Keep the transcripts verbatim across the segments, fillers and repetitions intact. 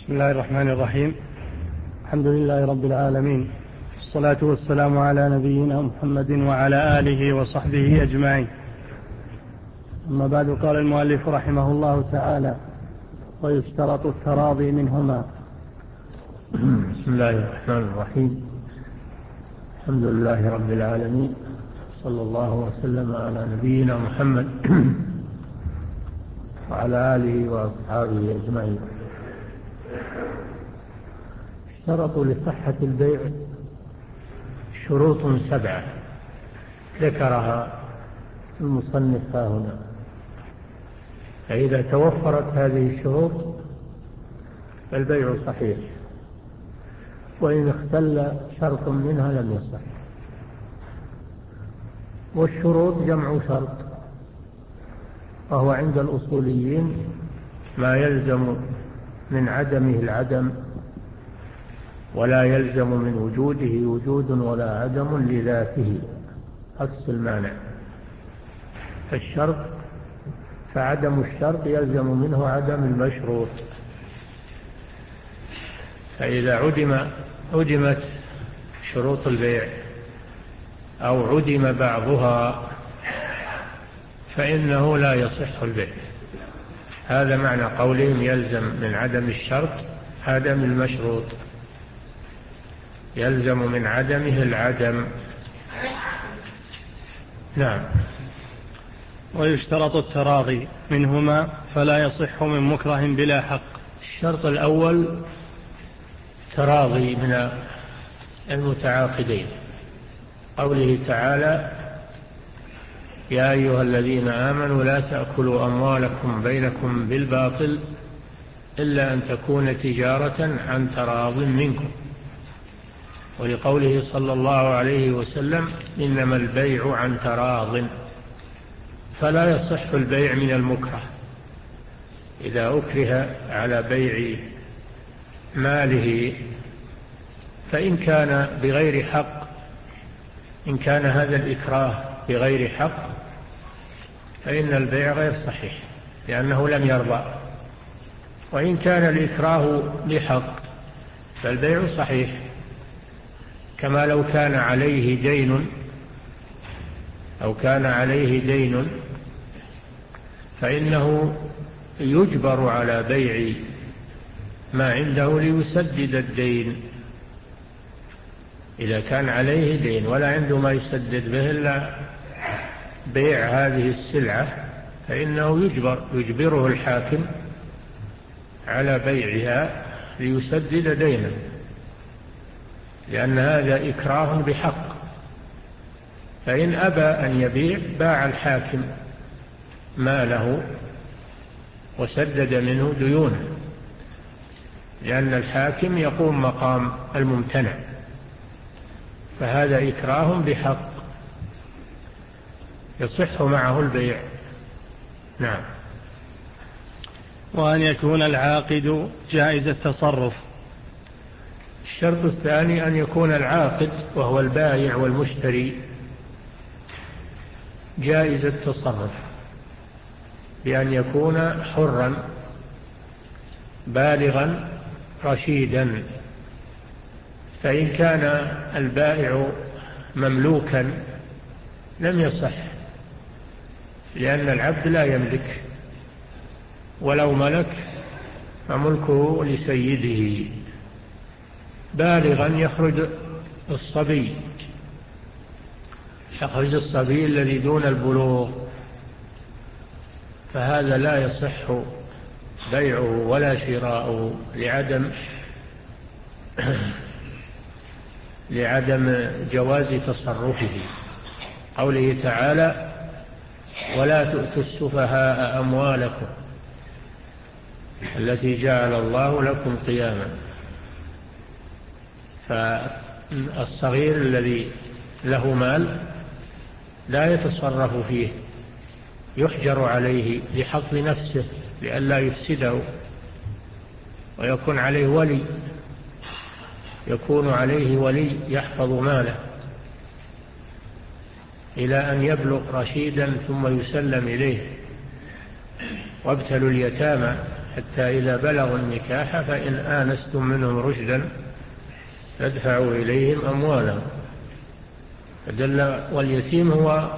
بسم الله الرحمن الرحيم. الحمد لله رب العالمين، والصلاة والسلام على نبينا محمد وعلى آله وصحبه أجمعين. أما بعد، قال المؤلف رحمه الله تعالى: ويشترط التراضي منهما. بسم الله الرحمن الرحيم. الحمد لله رب العالمين، صلى الله وسلم على نبينا محمد وعلى آله وأصحابه أجمعين. اشترطوا لصحة البيع شروط سبعة ذكرها المصنف هنا، فإذا توفرت هذه الشروط فالبيع صحيح، وإن اختل شرط منها لم يصح. والشروط جمع شرط، وهو عند الأصوليين ما يلزم من عدمه العدم، ولا يلزم من وجوده وجود ولا عدم لذاته، عكس المانع. فالشرط فعدم الشرط يلزم منه عدم المشروط. فإذا عدم عدمت شروط البيع أو عدم بعضها فإنه لا يصح البيع. هذا معنى قولهم يلزم من عدم الشرط عدم المشروط، يلزم من عدمه العدم. نعم. ويشترط التراضي منهما فلا يصح من مكره بلا حق. الشرط الأول تراضي من المتعاقدين، قوله تعالى: يا أيها الذين آمنوا لا تأكلوا أموالكم بينكم بالباطل إلا أن تكون تجارة عن تراض منكم. ولقوله صلى الله عليه وسلم: إنما البيع عن تراض. فلا يصح البيع من المكره إذا أكره على بيع ماله، فإن كان بغير حق، إن كان هذا الإكراه بغير حق فإن البيع غير صحيح لأنه لم يرضى. وإن كان الإكراه بحق فالبيع صحيح، كما لو كان عليه دين أو كان عليه دين فإنه يجبر على بيع ما عنده ليسدد الدين. إذا كان عليه دين ولا عنده ما يسدد به إلا بيع هذه السلعة فإنه يجبر يجبره الحاكم على بيعها ليسدد دينه، لأن هذا إكراه بحق. فإن أبى أن يبيع باع الحاكم ماله وسدد منه ديونه، لأن الحاكم يقوم مقام الممتنع، فهذا إكراه بحق يصح معه البيع. نعم. وأن يكون العاقد جائز التصرف. الشرط الثاني أن يكون العاقد وهو البائع والمشتري جائز التصرف، بأن يكون حرا بالغا رشيدا. فإن كان البائع مملوكا لم يصح، لأن العبد لا يملك، ولو ملك فملكه لسيده. بالغا يخرج الصبي، يخرج الصبي الذي دون البلوغ، فهذا لا يصح بيعه ولا شراؤه لعدم لعدم جواز تصرفه. قوله تعالى: ولا تؤتوا السفهاء أموالكم التي جعل الله لكم قياما. فالصغير الذي له مال لا يتصرف فيه، يحجر عليه لحفظ نفسه لئلا يفسده، ويكون عليه ولي يكون عليه ولي يحفظ ماله إلى أن يبلغ رشيدا ثم يسلم إليه. وابتلوا اليتامى حتى إذا بلغوا النكاح فإن آنستم منهم رشدا فادفعوا إليهم أموالهم. فدل واليتيم هو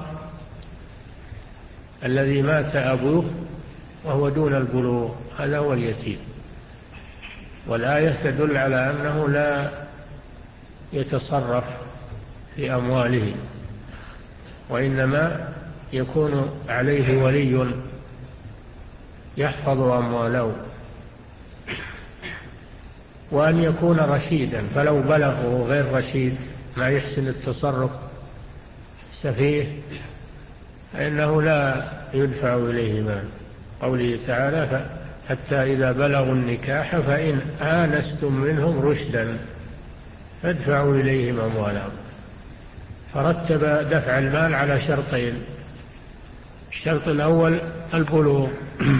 الذي مات أبوه وهو دون البلوغ، هذا هو اليتيم. والآية تدل على أنه لا يتصرف في أمواله، وإنما يكون عليه ولي يحفظ أمواله، وأن يكون رشيدا. فلو بلغه غير رشيد ما يحسن التصرف سفيه فإنه لا يدفع إليه مال. قوله تعالى حتى إذا بلغوا النكاح فإن آنستم منهم رشدا فادفعوا إليهم أموالهم. فرتب دفع المال على شرطين: الشرط الأول البلوغ،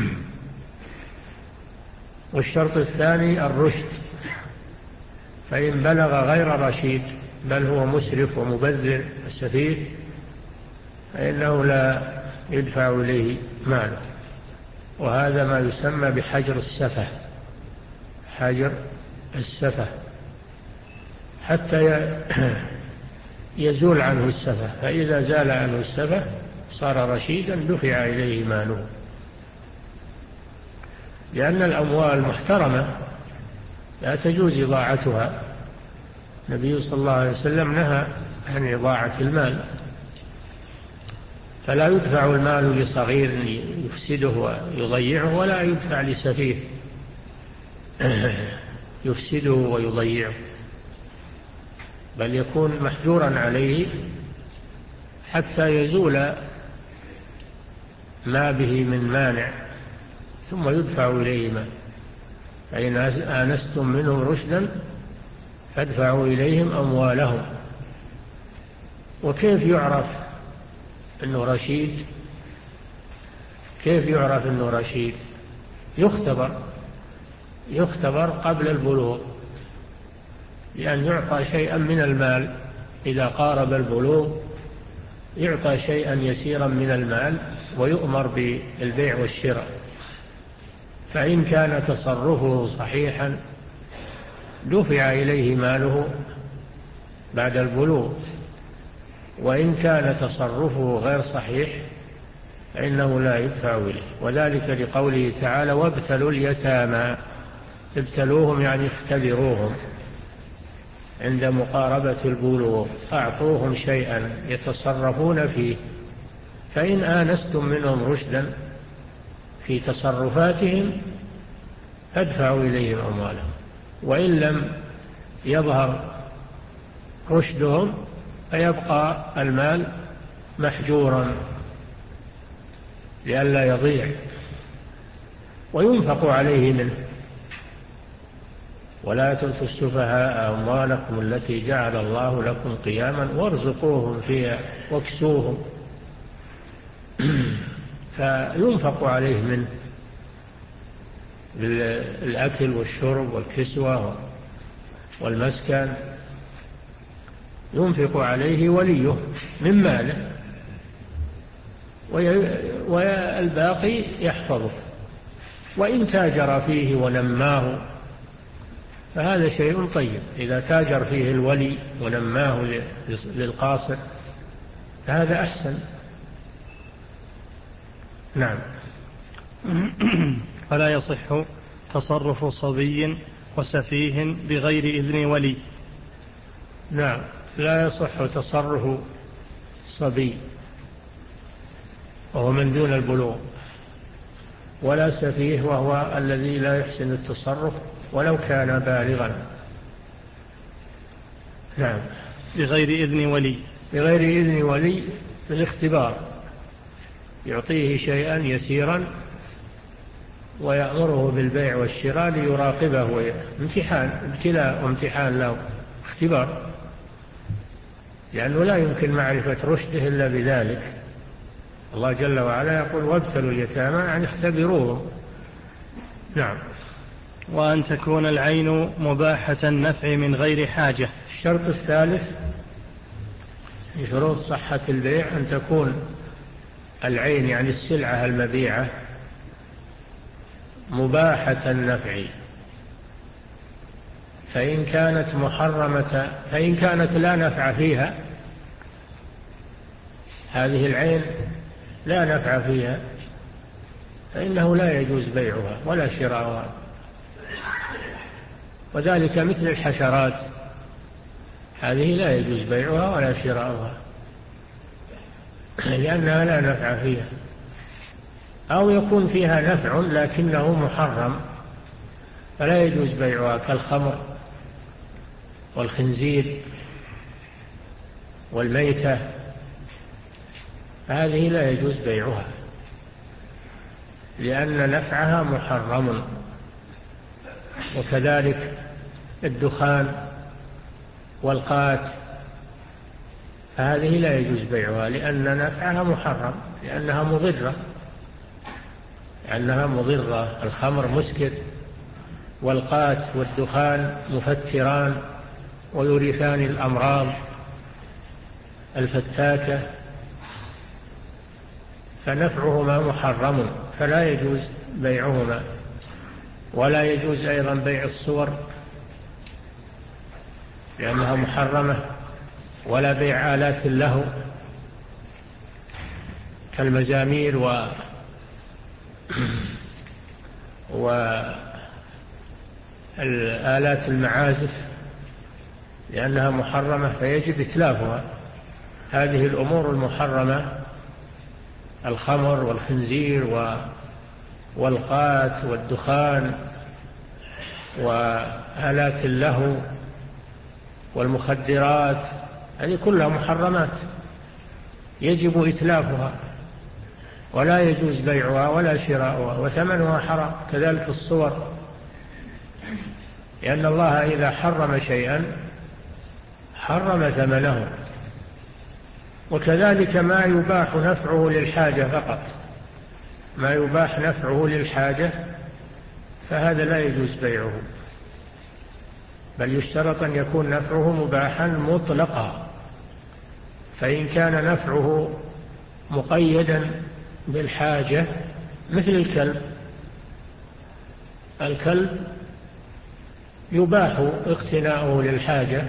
والشرط الثاني الرشد. فإن بلغ غير رشيد بل هو مسرف ومبذر السفيه فإنه لا يدفع إليه مال. وهذا ما يسمى بحجر السفه، حجر السفه، حتى يزول عنه السفه. فإذا زال عنه السفه صار رشيدا دفع إليه ماله، لأن الأموال محترمة لا تجوز إضاعتها. النبي صلى الله عليه وسلم نهى عن إضاعة المال، فلا يدفع المال لصغير يفسده ويضيعه، ولا يدفع لسفيه يفسده ويضيعه، بل يكون محجورا عليه حتى يزول ما به من مانع ثم يدفع إليه مال. فإن آنستم منهم رشدا فادفعوا إليهم أموالهم. وكيف يعرف أنه رشيد؟ كيف يعرف أنه رشيد؟ يختبر يختبر قبل البلوغ، لأن يعطى شيئا من المال إذا قارب البلوغ، يعطى شيئا يسيرا من المال ويؤمر بالبيع والشراء. فإن كان تصرفه صحيحا دفع إليه ماله بعد البلوغ، وإن كان تصرفه غير صحيح فإنه لا يدفع إليه. وذلك لقوله تعالى وابتلوا اليتامى. ابتلوهم يعني اختبروهم عند مقاربة البلوغ، أعطوهم شيئا يتصرفون فيه، فإن آنستم منهم رشدا في تصرفاتهم فادفعوا إليهم أموالهم. وإن لم يظهر رشدهم فيبقى المال محجورا لئلا يضيع، وينفق عليه منه. ولا تؤتوا السفهاء أموالكم التي جعل الله لكم قياما وارزقوهم فيها واكسوهم. فينفق عليه منه بالأكل والشرب والكسوة والمسكن، ينفق عليه وليه من ماله، والباقي يحفظه. وإن تاجر فيه ونماه فهذا شيء طيب. إذا تاجر فيه الولي ونماه للقاصر فهذا أحسن. نعم. فلا يصح تصرف صبي وسفيه بغير إذن ولي. نعم، لا يصح تصرف صبي وهو من دون البلوغ، ولا سفيه وهو الذي لا يحسن التصرف ولو كان بالغا. نعم. بغير إذن ولي. بغير إذن ولي بالاختبار، يعطيه شيئا يسيرا ويأمره بالبيع والشراء ليراقبه، امتحان ابتلاء وامتحان له، اختبار، لأنه لا يمكن معرفة رشده إلا بذلك. الله جل وعلا يقول وابتلوا اليتامى يعني اختبروهم. نعم. وأن تكون العين مباحة النفع من غير حاجة. الشرط الثالث من شروط صحة البيع أن تكون العين يعني السلعة المبيعة مباحة النفع. فإن كانت محرمة فإن كانت لا نفع فيها، هذه العين لا نفع فيها، فإنه لا يجوز بيعها ولا شراؤها. وذلك مثل الحشرات، هذه لا يجوز بيعها ولا شراؤها لأنها لا نفع فيها. أو يكون فيها نفع لكنه محرم فلا يجوز بيعها، كالخمر والخنزير والميتة، هذه لا يجوز بيعها لأن نفعها محرم. وكذلك الدخان والقات، هذه لا يجوز بيعها لأن نفعها محرم، لأنها مضرة لأنها مضرة. الخمر مسكر، والقات والدخان مفتران ويورثان الأمراض الفتاكة، فنفعهما محرم فلا يجوز بيعهما. ولا يجوز أيضا بيع الصور لأنها محرمة، ولا بيع آلات اللهو كالمزامير و والآلات المعازف لأنها محرمة فيجب إتلافها. هذه الأمور المحرمة، الخمر والخنزير والقات والدخان وآلات اللهو والمخدرات، هذه كلها محرمات يجب إتلافها ولا يجوز بيعها ولا شراؤها، وثمنها حرام. كذلك الصور، لأن الله إذا حرم شيئا حرم ثمنه. وكذلك ما يباح نفعه للحاجة فقط، ما يباح نفعه للحاجة فهذا لا يجوز بيعه، بل يشترط أن يكون نفعه مباحا مطلقا. فإن كان نفعه مقيدا بالحاجة مثل الكلب، الكلب يباح اقتناؤه للحاجة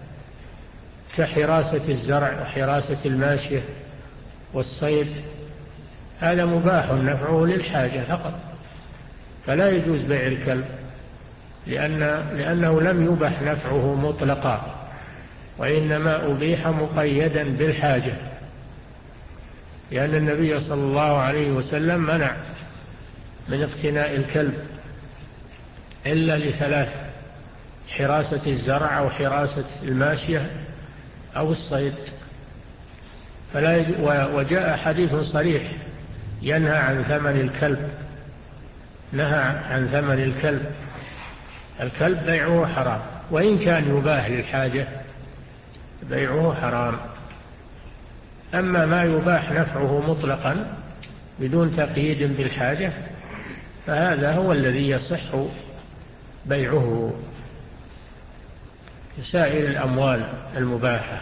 كحراسة الزرع وحراسة الماشية والصيد، هذا مباح نفعه للحاجة فقط، فلا يجوز بيع الكلب لأن لأنه لم يبح نفعه مطلقا، وإنما أبيح مقيدا بالحاجة، لأن النبي صلى الله عليه وسلم منع من اقتناء الكلب إلا لثلاث: حراسة الزرع أو حراسة الماشية أو الصيد. فلا يج... وجاء حديث صريح ينهى عن ثمن الكلب، نهى عن ثمن الكلب. الكلب بيعه حرام، وإن كان يباح للحاجة بيعه حرام. أما ما يباح نفعه مطلقا بدون تقييد بالحاجة فهذا هو الذي يصح بيعه كسائر الأموال المباحة.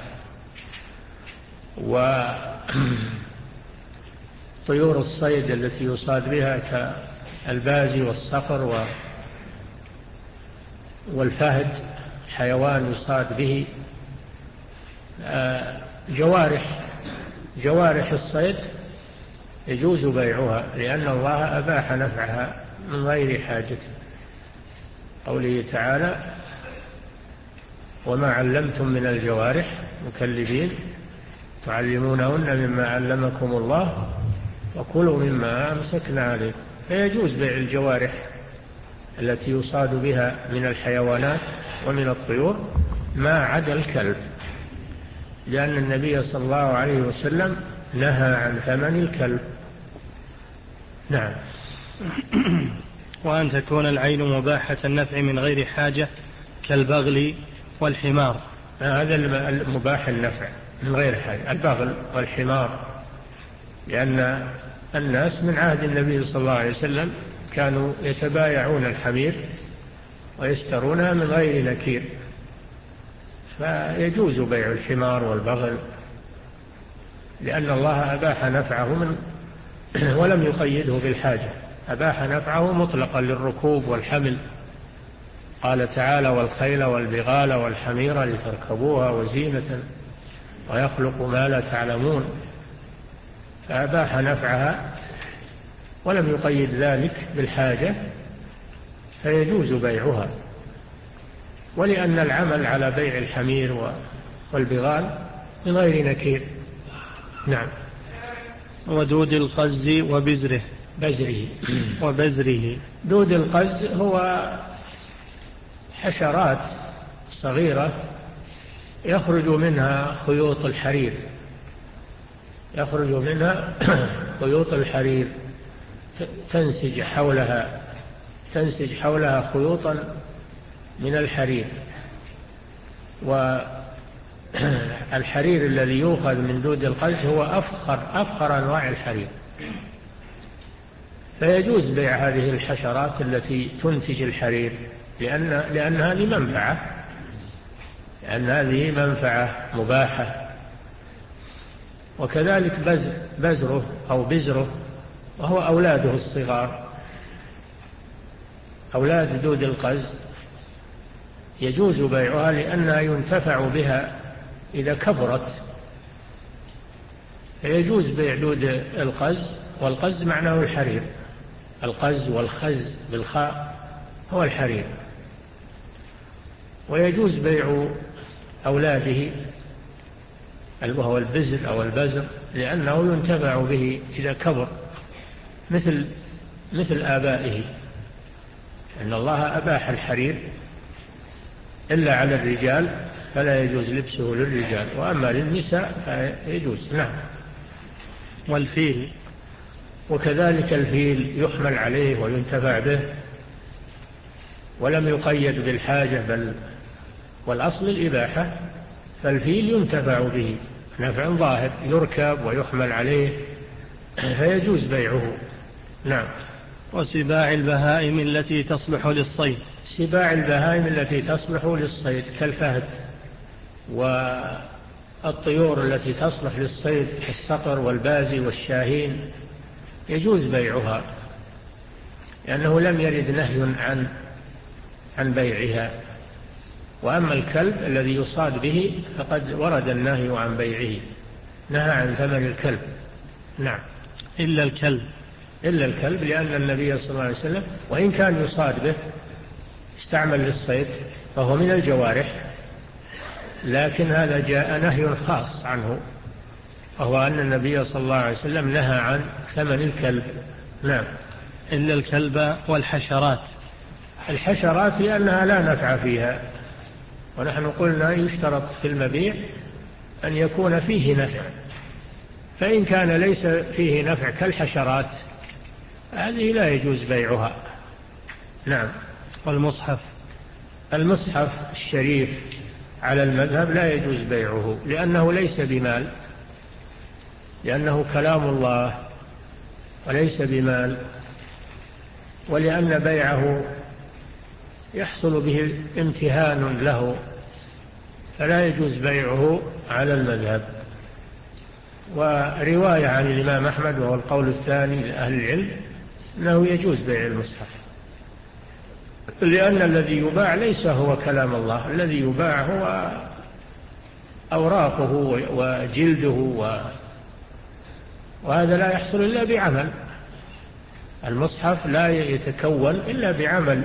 وطيور الصيد التي يصاد بها كالبازي والصقر والفهد، حيوان يصاد به. جوارح جوارح الصيد يجوز بيعها لأن الله أباح نفعها من غير حاجة. قوله تعالى: وما علمتم من الجوارح مكلبين تعلمونهن مما علمكم الله وكلوا مما أمسكنا عليكم. فيجوز بيع الجوارح التي يصاد بها من الحيوانات ومن الطيور ما عدا الكلب، لأن النبي صلى الله عليه وسلم نهى عن ثمن الكلب. نعم. وأن تكون العين مباحة النفع من غير حاجة كالبغل والحمار. هذا المباح النفع من غير حاجة، البغل والحمار، لأن الناس من عهد النبي صلى الله عليه وسلم كانوا يتبايعون الحمير ويشترونها من غير نكير، فيجوز بيع الحمار والبغل لأن الله أباح نفعه من ولم يقيده بالحاجة. أباح نفعه مطلقا للركوب والحمل. قال تعالى: والخيل والبغال والحمير لتركبوها وزينة ويخلق ما لا تعلمون. فأباح نفعها ولم يقيد ذلك بالحاجة، فيجوز بيعها. ولأن العمل على بيع الحمير والبغال من غير نكير. نعم. ودود القز وبزره بزره وبزره. دود القز هو حشرات صغيرة يخرج منها خيوط الحرير يخرج منها خيوط الحرير تنسج حولها تنسج حولها خيوطا من الحرير. والحرير الذي يؤخذ من دود القز هو أفخر أفخر أنواع الحرير. فيجوز بيع هذه الحشرات التي تنتج الحرير، لأن لأن هذه منفعة لأن هذه منفعة مباحة. وكذلك بزره أو بزره، وهو أولاده الصغار، أولاد دود القز، يجوز بيعها لأنها ينتفع بها إذا كبرت. فيجوز بيع دود القز، والقز معناه الحرير. القز والخز بالخاء هو الحرير. ويجوز بيع أولاده وهو البزر أو البزر، لأنه ينتفع به إذا كبر مثل مثل آبائه. إن الله أباح الحرير إلا على الرجال فلا يجوز لبسه للرجال، وأما للنساء فيجوز. نعم. والفيل. وكذلك الفيل يحمل عليه وينتفع به، ولم يقيد بالحاجة، بل والأصل الإباحة. فالفيل ينتفع به نفع ظاهر، يركب ويحمل عليه، فيجوز بيعه. نعم. وسباع البهائم التي تصلح للصيد. سباع البهائم التي تصلح للصيد كالفهد، والطيور التي تصلح للصيد كالصقر والبازي والشاهين يجوز بيعها، لأنه لم يرد نهي عن عن بيعها. وأما الكلب الذي يصاد به فقد ورد النهي عن بيعه، نهى عن ثمن الكلب. نعم. إلا الكلب. إلا الكلب، لأن النبي صلى الله عليه وسلم وإن كان يصاد به استعمل للصيد فهو من الجوارح، لكن هذا جاء نهي خاص عنه، وهو أن النبي صلى الله عليه وسلم نهى عن ثمن الكلب. نعم. إلا الكلب والحشرات. الحشرات لأنها لا نفع فيها، ونحن قلنا يشترط في المبيع أن يكون فيه نفع، فإن كان ليس فيه نفع كالحشرات هذه لا يجوز بيعها. نعم. والمصحف. المصحف الشريف على المذهب لا يجوز بيعه، لأنه ليس بمال، لأنه كلام الله وليس بمال، ولأن بيعه يحصل به امتهان له، فلا يجوز بيعه على المذهب. ورواية عن الإمام أحمد وهو القول الثاني لأهل العلم أنه يجوز بيع المصحف، لأن الذي يباع ليس هو كلام الله، الذي يباع هو أوراقه وجلده، وهذا لا يحصل إلا بعمل. المصحف لا يتكون إلا بعمل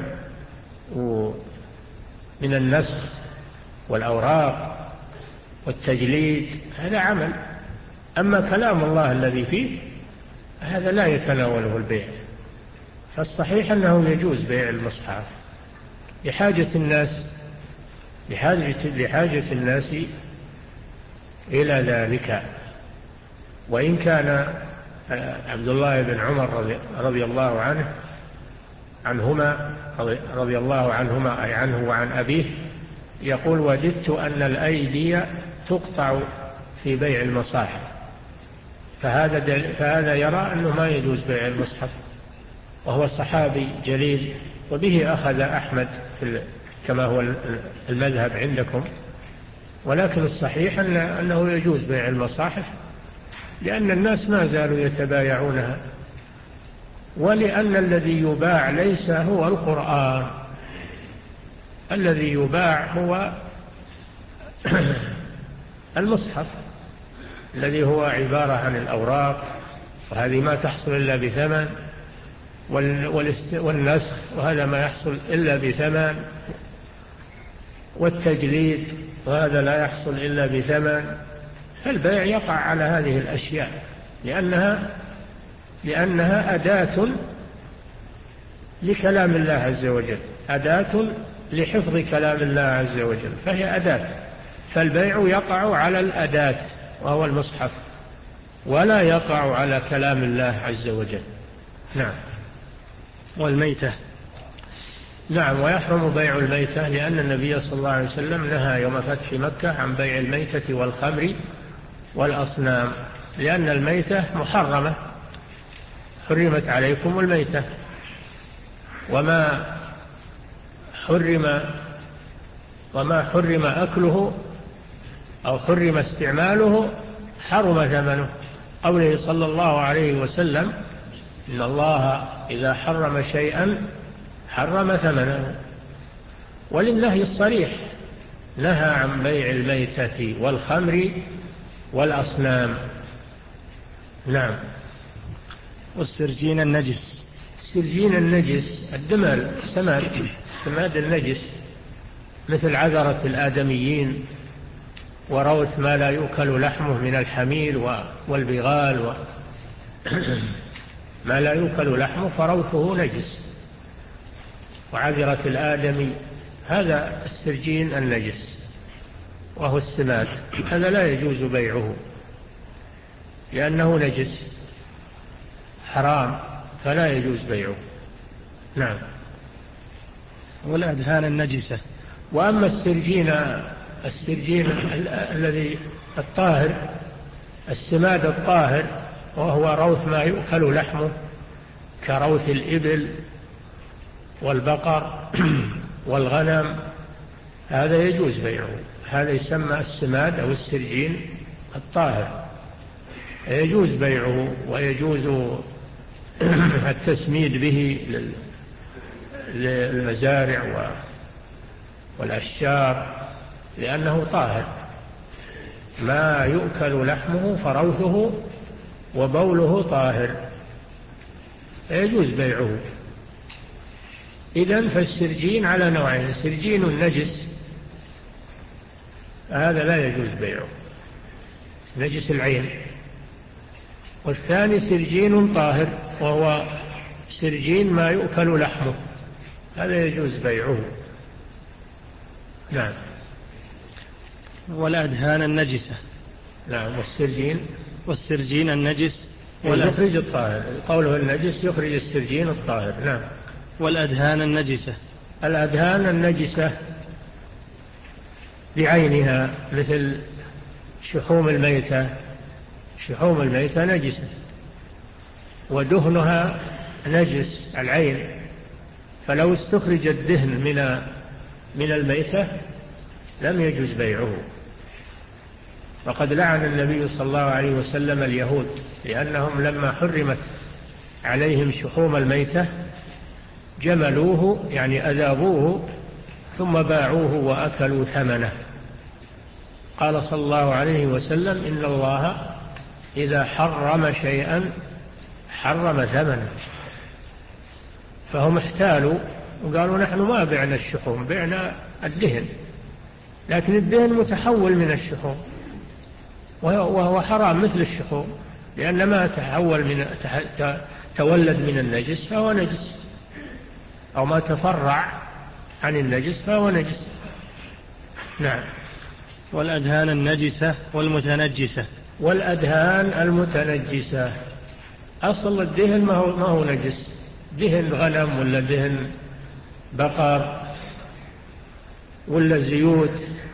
من النسخ والأوراق والتجليد، هذا عمل. أما كلام الله الذي فيه هذا لا يتناوله البيع. فالصحيح أنه يجوز بيع المصحف لحاجة الناس لحاجة, لحاجة الناس إلى ذلك. وإن كان عبد الله بن عمر رضي الله عنه عنهما رضي الله عنهما أي عنه وعن أبيه يقول: وددت أن الأيدي تقطع في بيع المصاحف. فهذا, فهذا يرى أنه ما يجوز بيع المصحف، وهو صحابي جليل، وبه أخذ أحمد في كما هو المذهب عندكم. ولكن الصحيح أنه يجوز بيع المصاحف، لأن الناس ما زالوا يتبايعونها ولأن الذي يباع ليس هو القرآن، الذي يباع هو المصحف الذي هو عبارة عن الأوراق، وهذه ما تحصل إلا بثمن، والنسخ وهذا ما يحصل إلا بثمن، والتجليد وهذا لا يحصل إلا بثمن. فالبيع يقع على هذه الأشياء لأنها, لأنها أداة لكلام الله عز وجل، أداة لحفظ كلام الله عز وجل، فهي أداة. فالبيع يقع على الأداة وهو المصحف، ولا يقع على كلام الله عز وجل. نعم. والميتة. نعم، ويحرم بيع الميتة لأن النبي صلى الله عليه وسلم نهى يوم فتح مكة عن بيع الميتة والخمر والأصنام، لأن الميتة محرمة، حرمت عليكم الميتة، وما حرم وما حرم أكله أو حرم استعماله حرم ثمنه. قوله صلى الله عليه وسلم إن الله إذا حرم شيئا حرم ثمنه. ولله الصريح نهى عن بيع الميتة والخمر والأصنام. نعم. والسرجين النجس. السرجين النجس الدمال، السماد، السماد النجس، مثل عذرة الآدميين وروث ما لا يؤكل لحمه من الحمير والبغال و... ما لا يؤكل لحمه فروثه نجس، وعذرة الآدمي هذا السرجين النجس وهو السماد، هذا لا يجوز بيعه لأنه نجس حرام، فلا يجوز بيعه. نعم. والأدهان النجسة. وأما السرجين السرجين الذي الطاهر، السماد الطاهر وهو روث ما يؤكل لحمه كروث الإبل والبقر والغنم، هذا يجوز بيعه، هذا يسمى السماد أو السرجين الطاهر، يجوز بيعه ويجوز التسميد به للمزارع والأشجار لأنه طاهر، ما يؤكل لحمه فروثه وبوله طاهر، يجوز بيعه. إذن فالسرجين على نوعين، سرجين النجس هذا لا يجوز بيعه، نجس العين، والثاني سرجين طاهر وهو سرجين ما يؤكل لحمه، هذا يجوز بيعه. نعم. والأدهان النجسة. نعم. والسرجين والسرجين النجس يخرج الطاهر، قوله النجس يخرج السرجين الطاهر. نعم. والأدهان النجسة. الأدهان النجسة بعينها مثل شحوم الميتة، شحوم الميتة نجسة ودهنها نجس العين، فلو استخرج الدهن من من الميتة لم يجوز بيعه. وقد لعن النبي صلى الله عليه وسلم اليهود لأنهم لما حرمت عليهم شحوم الميتة جملوه يعني أذابوه ثم باعوه وأكلوا ثمنه. قال صلى الله عليه وسلم إن الله إذا حرم شيئا حرم ثمنه. فهم احتالوا وقالوا نحن ما بعنا الشحوم، بعنا الدهن، لكن الدهن متحول من الشحوم وهو حرام مثل الشحوم، لأن ما تحول من تولد من النجس فهو نجس، أو ما تفرع عن النجس فهو نجس. نعم. والأدهان النجسة والمتنجسة. والأدهان المتنجسة، أصل الدهن ما هو, ما هو نجس، دهن غنم ولا دهن بقر ولا زيوت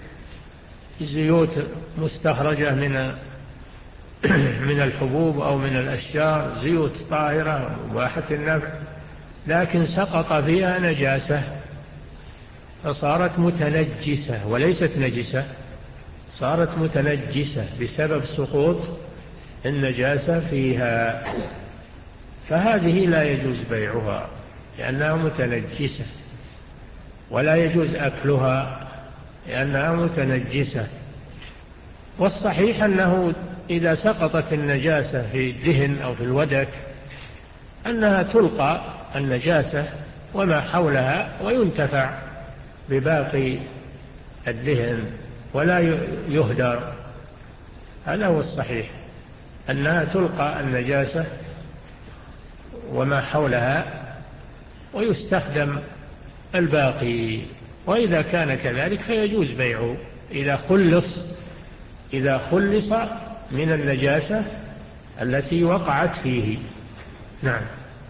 زيوت مستخرجة من من الحبوب أو من الأشجار، زيوت طاهرة مباحة النفع، لكن سقط فيها نجاسة فصارت متنجسة وليست نجسة، صارت متنجسة بسبب سقوط النجاسة فيها، فهذه لا يجوز بيعها لأنها متنجسة، ولا يجوز أكلها لأنها متنجسة. والصحيح أنه إذا سقطت النجاسة في الدهن أو في الودك أنها تلقى النجاسة وما حولها وينتفع بباقي الدهن ولا يهدر. هذا هو الصحيح، أنها تلقى النجاسة وما حولها ويستخدم الباقي. وإذا كان كذلك فيجوز بيعه إذا خلص إذا خلص من النجاسة التي وقعت فيه. نعم.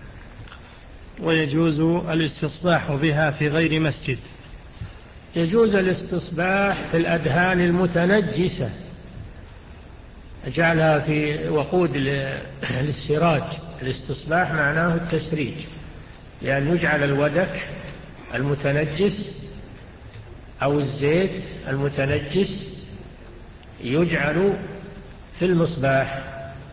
ويجوز الاستصباح بها في غير مسجد. يجوز الاستصباح في الأدهان المتنجسة، جعلها في وقود للسراج. الاستصباح معناه التسريج، لأن يجعل الودك المتنجس أو الزيت المتنجس يجعل في المصباح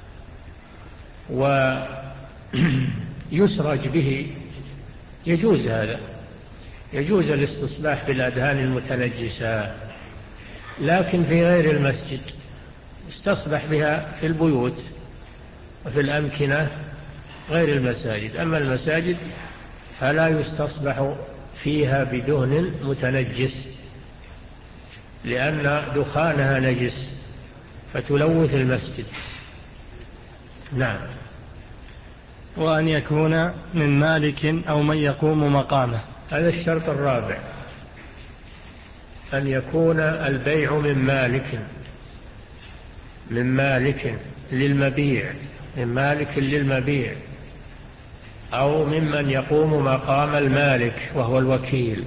ويسرج به. يجوز هذا، يجوز الاستصباح بالأدهان المتنجسة، لكن في غير المسجد. يستصبح بها في البيوت وفي الأمكنة غير المساجد. أما المساجد فلا يستصبح فيها بدهن متنجس لأن دخانها نجس فتلوث المسجد. نعم. وأن يكون من مالك أو من يقوم مقامه. هذا الشرط الرابع، أن يكون البيع من مالك من مالك للمبيع من مالك للمبيع أو ممن يقوم مقام المالك وهو الوكيل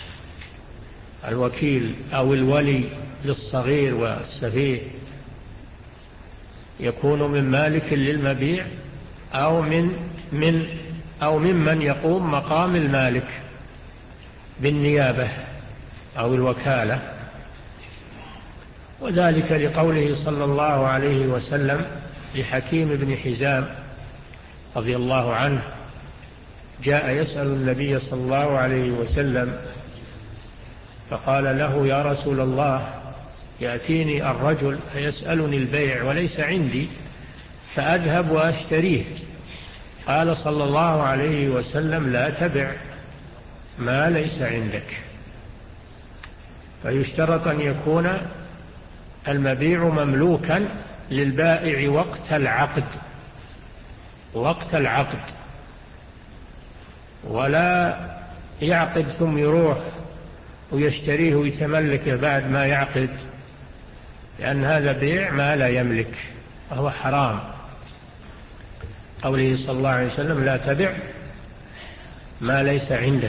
الوكيل أو الولي للصغير والسفيه. يكون من مالك للمبيع أو من من أو ممن يقوم مقام المالك بالنيابة أو الوكالة. وذلك لقوله صلى الله عليه وسلم لحكيم بن حزام رضي الله عنه، جاء يسأل النبي صلى الله عليه وسلم فقال له: يا رسول الله، يأتيني الرجل فيسألني البيع وليس عندي فأذهب وأشتريه. قال صلى الله عليه وسلم: لا تبع ما ليس عندك. فيشترط أن يكون المبيع مملوكا للبائع وقت العقد وقت العقد ولا يعقد ثم يروح ويشتريه ويتملكه بعد ما يعقد، لأن هذا بيع ما لا يملك وهو حرام. قوله صلى الله عليه وسلم: لا تبع ما ليس عندك.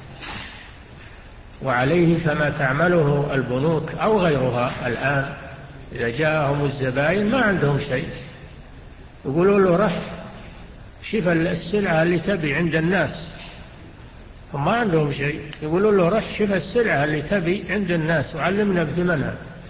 وعليه فما تعمله البنوك أو غيرها الآن، إذا جاءهم الزبائن ما عندهم شيء يقولوا له: رح شوف السلعة اللي تبي عند الناس. هم ما عندهم شيء، يقولوا له: رح شوف السلعة اللي تبي عند الناس وعلمنا بثمنها،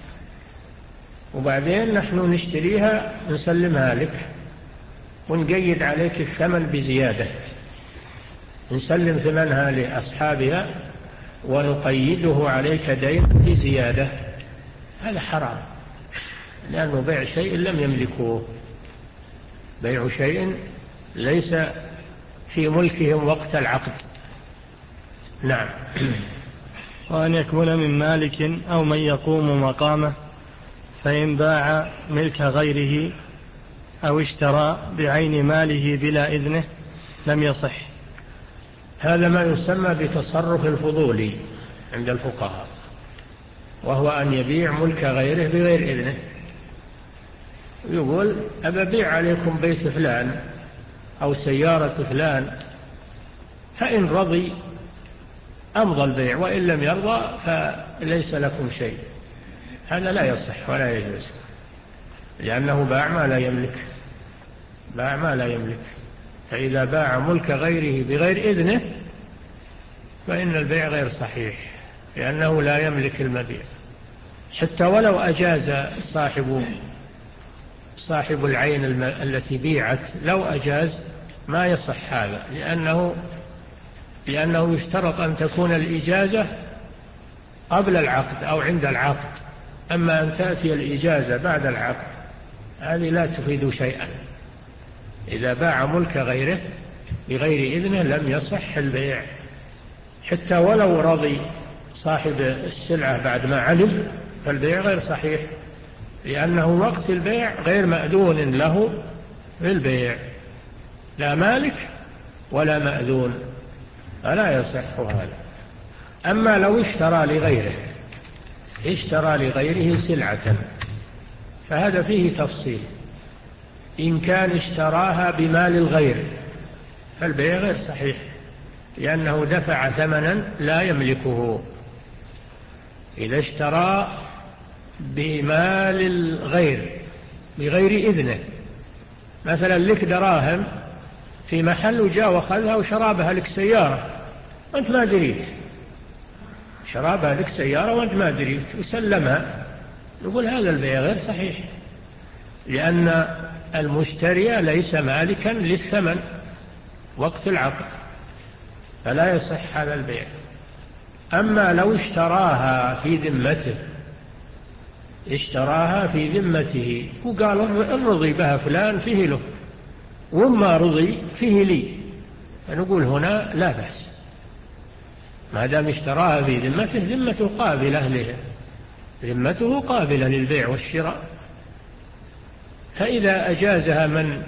وبعدين نحن نشتريها نسلمها لك ونقيد عليك الثمن بزيادة، نسلم ثمنها لأصحابها ونقيده عليك دين بزيادة. هذا حرام، لأنه بيع شيء لم يملكوه، بيع شيء ليس في ملكهم وقت العقد. نعم. وأن يكون من مالك أو من يقوم مقامه، فإن باع ملك غيره أو اشترى بعين ماله بلا إذنه لم يصح. هذا ما يسمى بتصرف الفضولي عند الفقهاء، وهو أن يبيع ملك غيره بغير إذنه. يقول: أبا بيع عليكم بيت فلان أو سيارة فلان، فإن رضي أمضى البيع، وإن لم يرضى فليس لكم شيء. هذا لا يصح ولا يجوز، لأنه باع ما لا يملك باع ما لا يملك فإذا باع ملك غيره بغير إذنه فإن البيع غير صحيح، لأنه لا يملك المبيع. حتى ولو أجاز صاحب صاحب العين التي بيعت، لو أجاز ما يصح هذا، لأنه لأنه يشترط أن تكون الإجازة قبل العقد أو عند العقد. أما أن تأتي الإجازة بعد العقد هذه لا تفيد شيئا. إذا باع ملك غيره بغير إذنه لم يصح البيع، حتى ولو رضي صاحب السلعة بعد ما علم، فالبيع غير صحيح، لأنه وقت البيع غير مأذون له في البيع، لا مالك ولا مأذون، فلا يصح هذا. أما لو اشترى لغيره اشترى لغيره سلعة فهذا فيه تفصيل. إن كان اشتراها بمال الغير فالبيع غير صحيح، لأنه دفع ثمنا لا يملكه. إذا اشترى بمال الغير بغير إذنه، مثلا لك دراهم في محل وجاء وخذها وشرابها لك سيارة وأنت ما دريت، شرابها لك سيارة وأنت ما دريت وسلمها، نقول هذا البيع غير صحيح، لأن المشتري ليس مالكا للثمن وقت العقد، فلا يصح هذا البيع. أما لو اشتراها في ذمته اشتراها في ذمته وقال إن رضي بها فلان فيه له وما رضي فيه لي، فنقول هنا لا بأس، ما دام اشتراها في ذمته، ذمته قابلة له، ذمته قابلة للبيع والشراء. فإذا أجازها من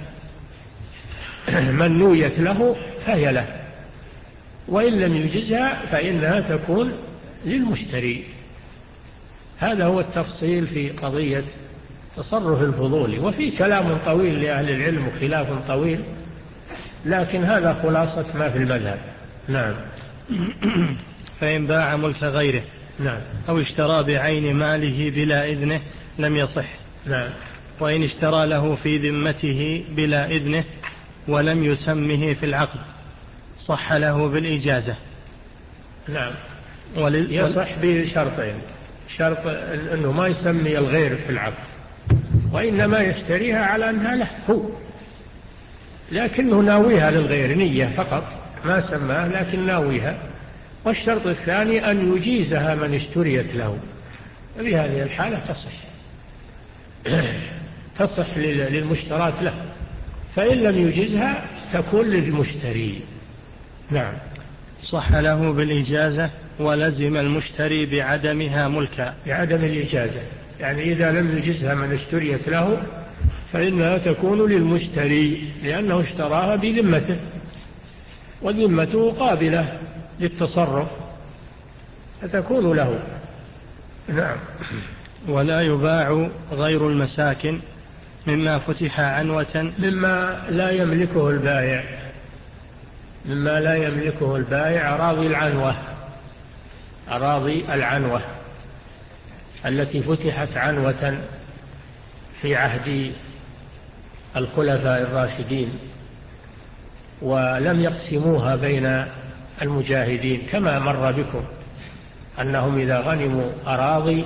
من نويت له فهي له، وإن لم يجزها فإنها تكون للمشتري. هذا هو التفصيل في قضية تصرف الفضول، وفي كلام طويل لأهل العلم وخلاف طويل، لكن هذا خلاصة ما في المذهب. نعم. فإن باع ملك غيره نعم أو اشترى بعين ماله بلا إذنه لم يصح. نعم. وإن اشترى له في ذمته بلا إذنه ولم يسمه في العقد صح له بالإجازة. نعم. ولل... يصح بشرطين: شرط أنه ما يسمي الغير في العقد، وإنما يشتريها على أنها له هو، لكنه ناويها للغير نية فقط، ما سماه لكن ناويها. والشرط الثاني أن يجيزها من اشتريت له، في هذه الحالة تصح تصح للمشترات له، فإن لم يجزها تكون للمشتري. نعم. صح له بالإجازة ولزم المشتري بعدمها ملكا. بعدم الإجازة يعني إذا لم يجزها من اشتريت له فإنها تكون للمشتري، لأنه اشتراها بذمته، وذمته قابلة للتصرف فتكون له. نعم. ولا يباع غير المساكن مما فتح عنوة، مما لا يملكه البائع، مما لا يملكه البائع أراضي العنوة، أراضي العنوة التي فتحت عنوة في عهد الخلفاء الراشدين ولم يقسموها بين المجاهدين، كما مر بكم أنهم إذا غنموا أراضي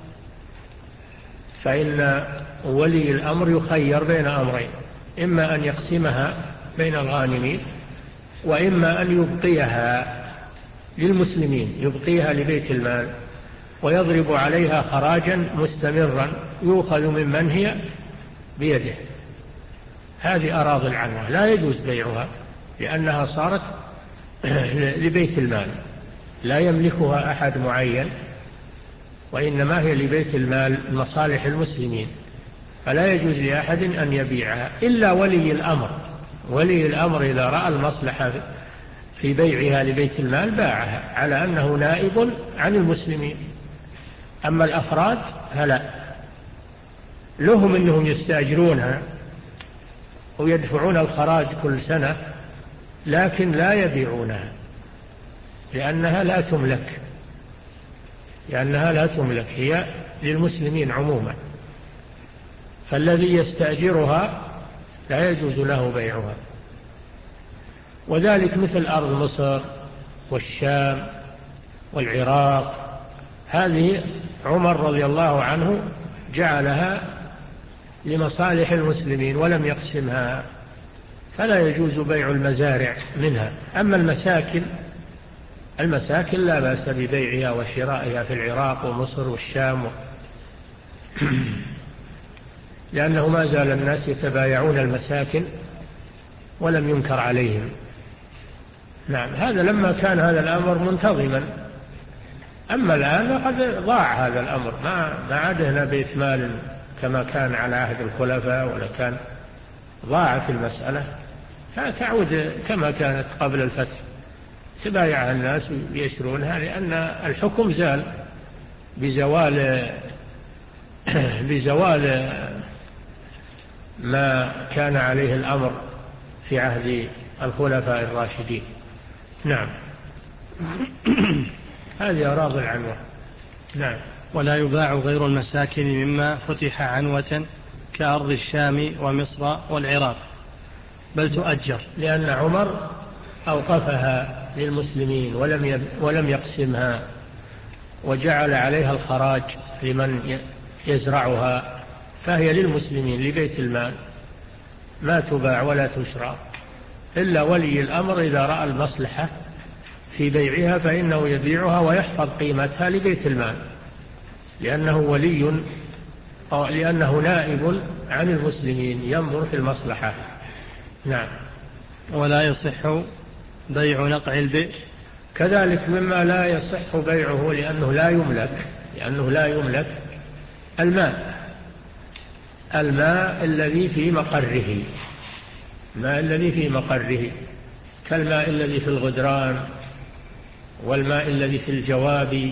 فإن ولي الأمر يخير بين أمرين: إما أن يقسمها بين الغانمين، وإما أن يبقيها للمسلمين، يبقيها لبيت المال ويضرب عليها خراجا مستمرا يؤخذ ممن هي بيده. هذه أراضي العنوة لا يجوز بيعها، لأنها صارت لبيت المال، لا يملكها أحد معين، وإنما هي لبيت المال مصالح المسلمين، فلا يجوز لأحد أن يبيعها إلا ولي الأمر. ولي الأمر إذا رأى المصلحة في بيعها لبيت المال باعها على أنه نائب عن المسلمين. أما الأفراد فلا، لهم أنهم يستأجرونها ويدفعون الخراج كل سنة، لكن لا يبيعونها لأنها لا تملك، لأنها لا تملك، هي للمسلمين عموما، فالذي يستأجرها لا يجوز له بيعها. وذلك مثل أرض مصر والشام والعراق، هذه عمر رضي الله عنه جعلها لمصالح المسلمين ولم يقسمها، فلا يجوز بيع المزارع منها. أما المساكن المساكن لا بأس ببيعها وشرائها في العراق ومصر والشام لأنه ما زال الناس يتبايعون المساكن ولم ينكر عليهم. نعم، هذا لما كان هذا الأمر منتظما. أما الآن قد ضاع هذا الأمر، ما ما عادنا بيت مال كما كان على عهد الخلفاء، ولا كان ضاعت المسألة، فتعود كما كانت قبل الفتح، تبايعها الناس ويشرونها، لأن الحكم زال بزوال بزوال ما كان عليه الأمر في عهد الخلفاء الراشدين. نعم. هذه أراضي العنوة. نعم. ولا يباع غير المساكن مما فتح عنوة كأرض الشام ومصر والعراق، بل تؤجر، لأن عمر أوقفها للمسلمين ولم ولم يقسمها، وجعل عليها الخراج لمن يزرعها، فهي للمسلمين لبيت المال، ما تباع ولا تشرى إلا ولي الأمر إذا رأى المصلحة في بيعها فإنه يبيعها ويحفظ قيمتها لبيت المال، لأنه ولي أو لأنه نائب عن المسلمين ينظر في المصلحة. نعم. ولا يصح بيع نقع البئر، كذلك مما لا يصح بيعه لأنه لا يملك لأنه لا يملك الماء الماء الذي في مقره الماء الذي في مقره كالماء الذي في الغدران، والماء الذي في الجواب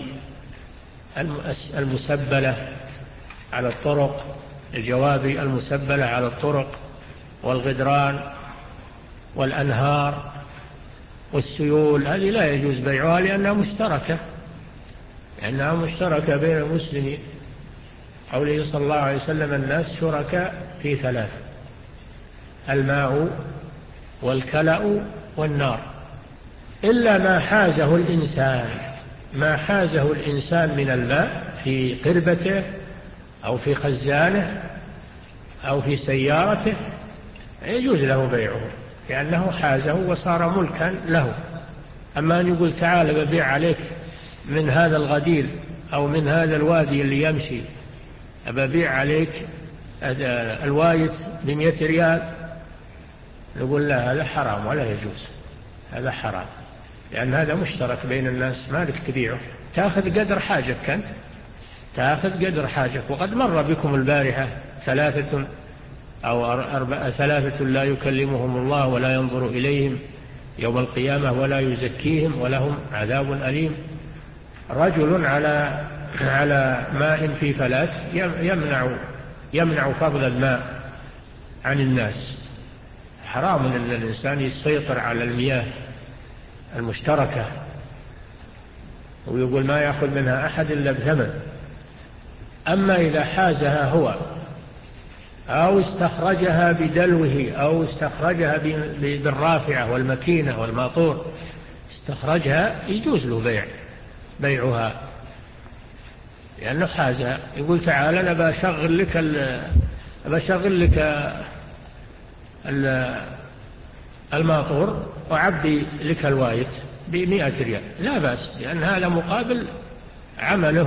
المسبلة على الطرق الجواب المسبلة على الطرق، والغدران والأنهار والسيول، هذه لا يجوز بيعها لأنها مشتركة لأنها مشتركة بين المسلمين. قوله صلى الله عليه وسلم: الناس شركاء في ثلاث: الماء والكلأ والنار، إلا ما حازه الإنسان ما حازه الإنسان من الماء في قربته أو في خزانه أو في سيارته يجوز له بيعه لأنه حازه وصار ملكا له. أما أن يقول: تعال ببيع عليك من هذا الغدير أو من هذا الوادي اللي يمشي، أبيع عليك الوايت بمئة ريال، نقول: لا، هذا حرام ولا يجوز، هذا حرام، لأن هذا مشترك بين الناس، ما لك تبيعه، تأخذ قدر حاجتك أنت، تأخذ قدر حاجتك. وقد مر بكم البارحة ثلاثة أو أربعة ثلاثة لا يكلمهم الله ولا ينظر إليهم يوم القيامة ولا يزكيهم ولهم عذاب أليم. رجل على على ماء في فلات يمنع يمنع فضل الماء عن الناس. حرام أن الإنسان يسيطر على المياه المشتركة ويقول ما يأخذ منها أحد إلا بثمن. أما إذا حازها هو أو استخرجها بدلوه أو استخرجها بالرافعة والمكينة والماطور، استخرجها، يجوز له بيع بيعها لأنه حازها. يقول: تعال أنا بشغل لك بشغل لك الماطور وعبي لك الوايت بمئة ريال، لا بأس، لأن هذا مقابل عمله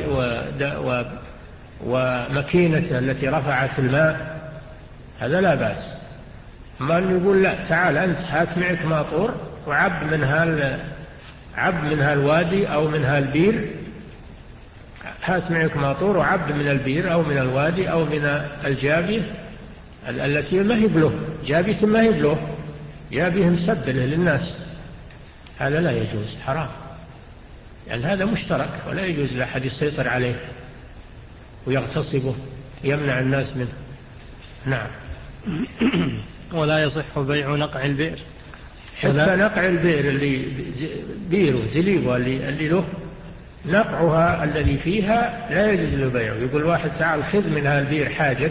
ومكينته التي رفعت الماء، هذا لا بأس. ما أن يقول: لا، تعال أنت هات معك ماطور وعب من هال عب من هالوادي أو من هالبير، هات معك ماطور وعب من البير أو من الوادي أو من الجابية التي ما هي بله، جابية ما هي بله، جابيه مسبله للناس، هذا لا يجوز، حرام، لأن يعني هذا مشترك ولا يجوز لأحد يسيطر عليه ويغتصبه يمنع الناس منه. نعم. ولا يصح بيع نقع البئر، حتى نقع البئر اللي بيره زليبه اللي, اللي له نقعها الذي فيها لا يجوز له بيعه. يقول واحد: تعال خذ من هذا البئر حاجة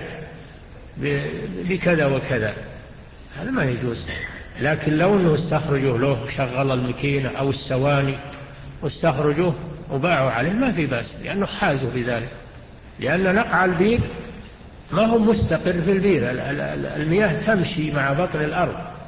بكذا وكذا، هذا ما يجوز. لكن لو أنه استخرجوه له، شغل المكينة أو السواني واستخرجوه وباعوا عليه، ما في بأس، لأنه حازوا بذلك، لأن نقع البئر ما هو مستقر في البئر، المياه تمشي مع بطن الأرض،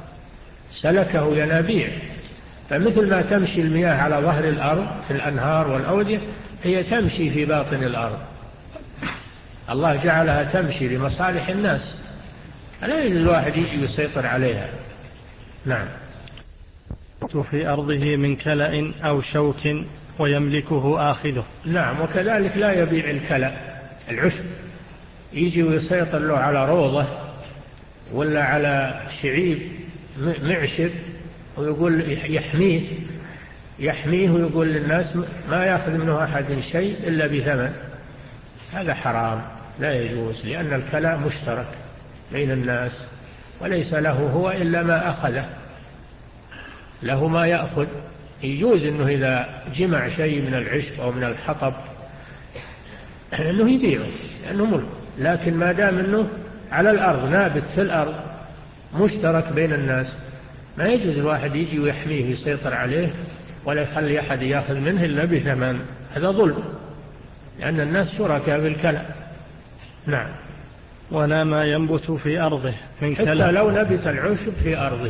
سلكه ينابيع. فمثل ما تمشي المياه على ظهر الأرض في الأنهار والأودية، هي تمشي في باطن الأرض. الله جعلها تمشي لمصالح الناس، لا يجوز الواحد يجي ويسيطر عليها. نعم. في أرضه من كلأ أو شوك ويملكه آخذه. نعم. وكذلك لا يبيع الكلأ العشب، يجي ويسيطر له على روضة ولا على شعيب معشب ويقول يحميه يحميه ويقول للناس ما يأخذ منه أحد شيء إلا بثمن. هذا حرام لا يجوز، لأن الكلأ مشترك بين الناس وليس له هو إلا ما أخذه، له ما يأخذ. يجوز أنه إذا جمع شيء من العشب أو من الحطب أنه يبيعه لأنه ملك، لكن ما دام أنه على الأرض نابت في الأرض مشترك بين الناس ما يجوز الواحد يجي ويحميه ويسيطر عليه ولا يخلي أحد يأخذ منه إلا بثمن. هذا ظلم، لأن الناس شركاء بالكلأ. نعم. ولا ما ينبت في أرضه من كلأ. حتى لو نبت العشب في أرضه،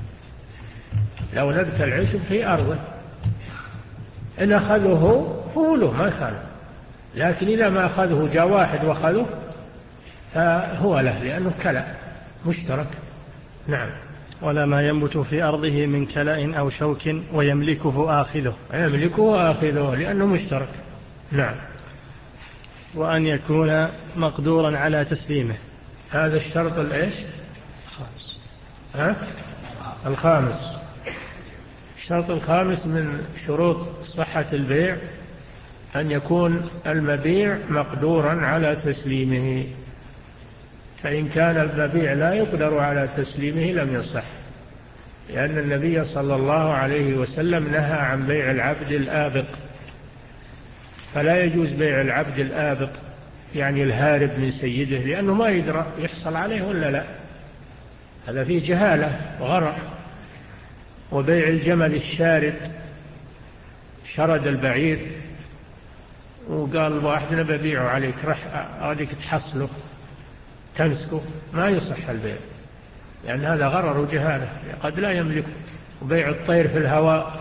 لو نبت العشب في أرضه إن أخذه فوله ما كان، لكن إذا ما أخذه جاء واحد وأخذه فهو له لأنه كلأ مشترك. نعم. ولا ما ينبت في أرضه من كلأ أو شوك ويملكه آخذه. يملكه آخذه لأنه مشترك. نعم. وأن يكون مقدورا على تسليمه. هذا الشرط الإيش؟ الخامس. ها؟ الخامس. الشرط الخامس من شروط صحة البيع أن يكون المبيع مقدورا على تسليمه، فإن كان المبيع لا يقدر على تسليمه لم يصح، لأن النبي صلى الله عليه وسلم نهى عن بيع العبد الآبق، فلا يجوز بيع العبد الآبق يعني الهارب من سيده، لأنه ما يدرى يحصل عليه ولا لا، هذا فيه جهالة وغرق. وبيع الجمل الشارد، شرد البعير وقال واحد نبي بيعه عليك رح أريك تحصله تمسكه، ما يصح البيع لأن هذا غرر وجهالة قد لا يملكه. وبيع الطير في الهواء،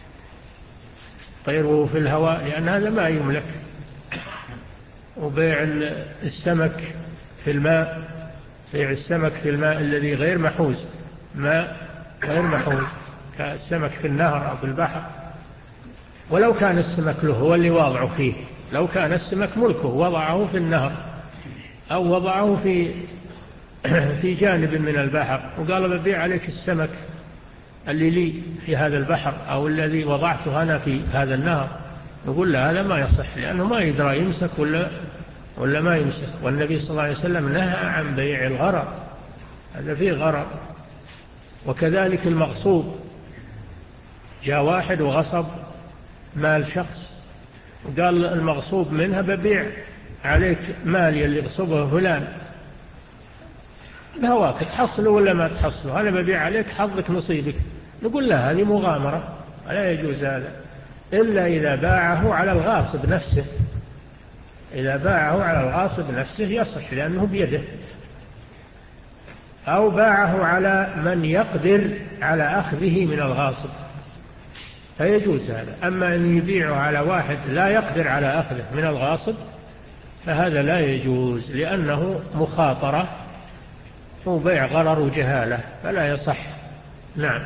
طيره في الهواء لأن هذا ما يملك. وبيع السمك في الماء، بيع السمك في الماء الذي غير محوز، ماء غير محوز كالسمك في النهر أو في البحر، ولو كان السمك له هو اللي واضعه فيه، لو كان السمك ملكه وضعه في النهر أو وضعه في في جانب من البحر وقال ببيع عليك السمك اللي لي في هذا البحر أو الذي وضعته أنا في هذا النهر، نقول له هذا ما يصح لأنه ما يدرى يمسك ولا ولا ما يمسك. والنبي صلى الله عليه وسلم نهى عن بيع الغرر، هذا فيه غرر. وكذلك المغصوب، جاء واحد وغصب مال شخص وقال المغصوب منها ببيع عليك مالي اللي غصبه فلان بهواك تحصله ولا ما تحصله، أنا ببيع عليك حظك نصيبك، نقول له هذه مغامرة لا يجوز هذا إلا إذا باعه على الغاصب نفسه، إذا باعه على الغاصب نفسه يصح لأنه بيده، أو باعه على من يقدر على أخذه من الغاصب فيجوز هذا. أما أن يبيعه على واحد لا يقدر على أخذه من الغاصب فهذا لا يجوز لأنه مخاطرة وبيع غرر وجهالة فلا يصح. نعم.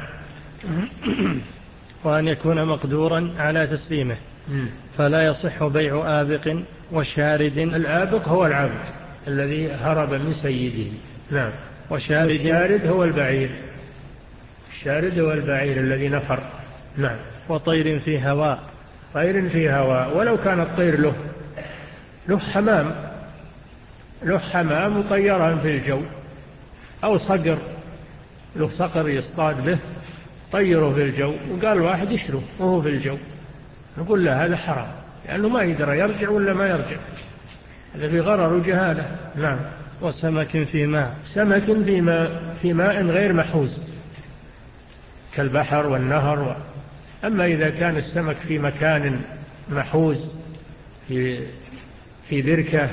وأن يكون مقدورا على تسليمه فلا يصح بيع آبق وشارد. الآبق هو العبد الذي هرب من سيده. نعم. وشارد الشارد هو البعير، الشارد هو البعير الذي نفر. نعم. وطير في هواء، طير في هواء ولو كان الطير له له حمام له حمام وطيران في الجو، أو صقر له صقر يصطاد به طيره في الجو وقال واحد يشره وهو في الجو، نقول له هذا حرام لأنه ما يدرى يرجع ولا ما يرجع، هذا في غرر وجهالة. نعم. وسمك في ماء، سمك في ماء, في ماء غير محوز كالبحر والنهر و... أما إذا كان السمك في مكان محوز في, في بركة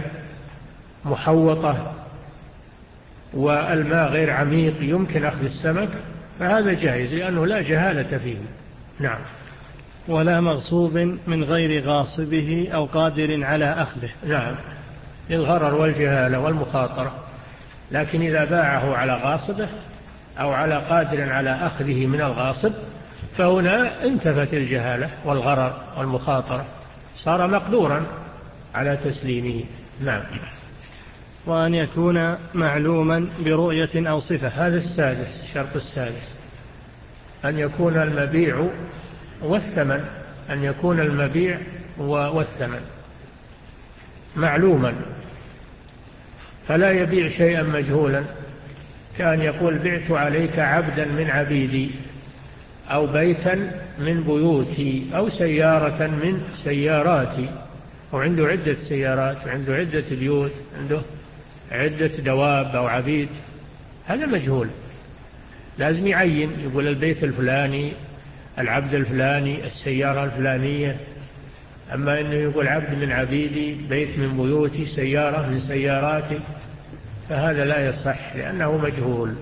محوطة والماء غير عميق يمكن أخذ السمك فهذا جائز لأنه لا جهالة فيه. نعم. ولا مغصوب من غير غاصبه أو قادر على أخذه. نعم، للغرر والجهالة والمخاطرة. لكن إذا باعه على غاصبه أو على قادر على أخذه من الغاصب فهنا انتفت الجهالة والغرر والمخاطرة، صار مقدورا على تسليمه. نعم. وأن يكون معلوما برؤية أو صفة. هذا السادس، الشرط السادس، أن يكون المبيع والثمن، أن يكون المبيع والثمن معلوما، فلا يبيع شيئا مجهولا، كأن يقول بعت عليك عبدا من عبيدي، أو بيتا من بيوتي، أو سيارة من سياراتي، وعنده عدة سيارات وعنده عدة بيوت، عنده عدة دواب أو عبيد، هذا مجهول، لازم يعين، يقول البيت الفلاني، العبد الفلاني، السيارة الفلانية. أما أنه يقول عبد من عبيدي، بيت من بيوتي، سيارة من سياراتي، فهذا لا يصح لأنه مجهول،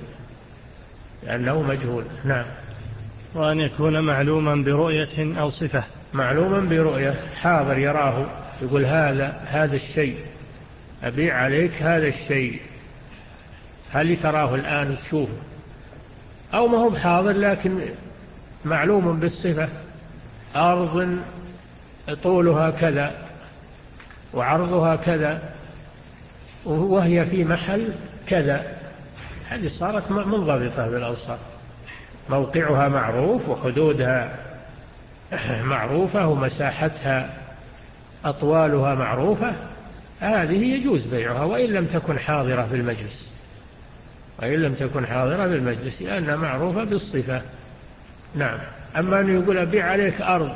لأنه مجهول. نعم. وأن يكون معلوما برؤية أو صفة. معلوما برؤية، حاضر يراه، يقول هذا هذا الشيء أبيع عليك هذا الشيء، هل تراه الآن تشوفه؟ أو ما هو بحاضر لكن معلوم بالصفة، أرض طولها كذا وعرضها كذا وهي في محل كذا، هذه صارت منضبطة بالأوصاف، موقعها معروف وحدودها معروفة ومساحتها أطوالها معروفة، هذه يجوز بيعها وإن لم تكن حاضرة في المجلس، وإن لم تكن حاضرة في المجلس لأنها معروفة بالصفة. نعم. أما أن يقول أبيع عليك أرض،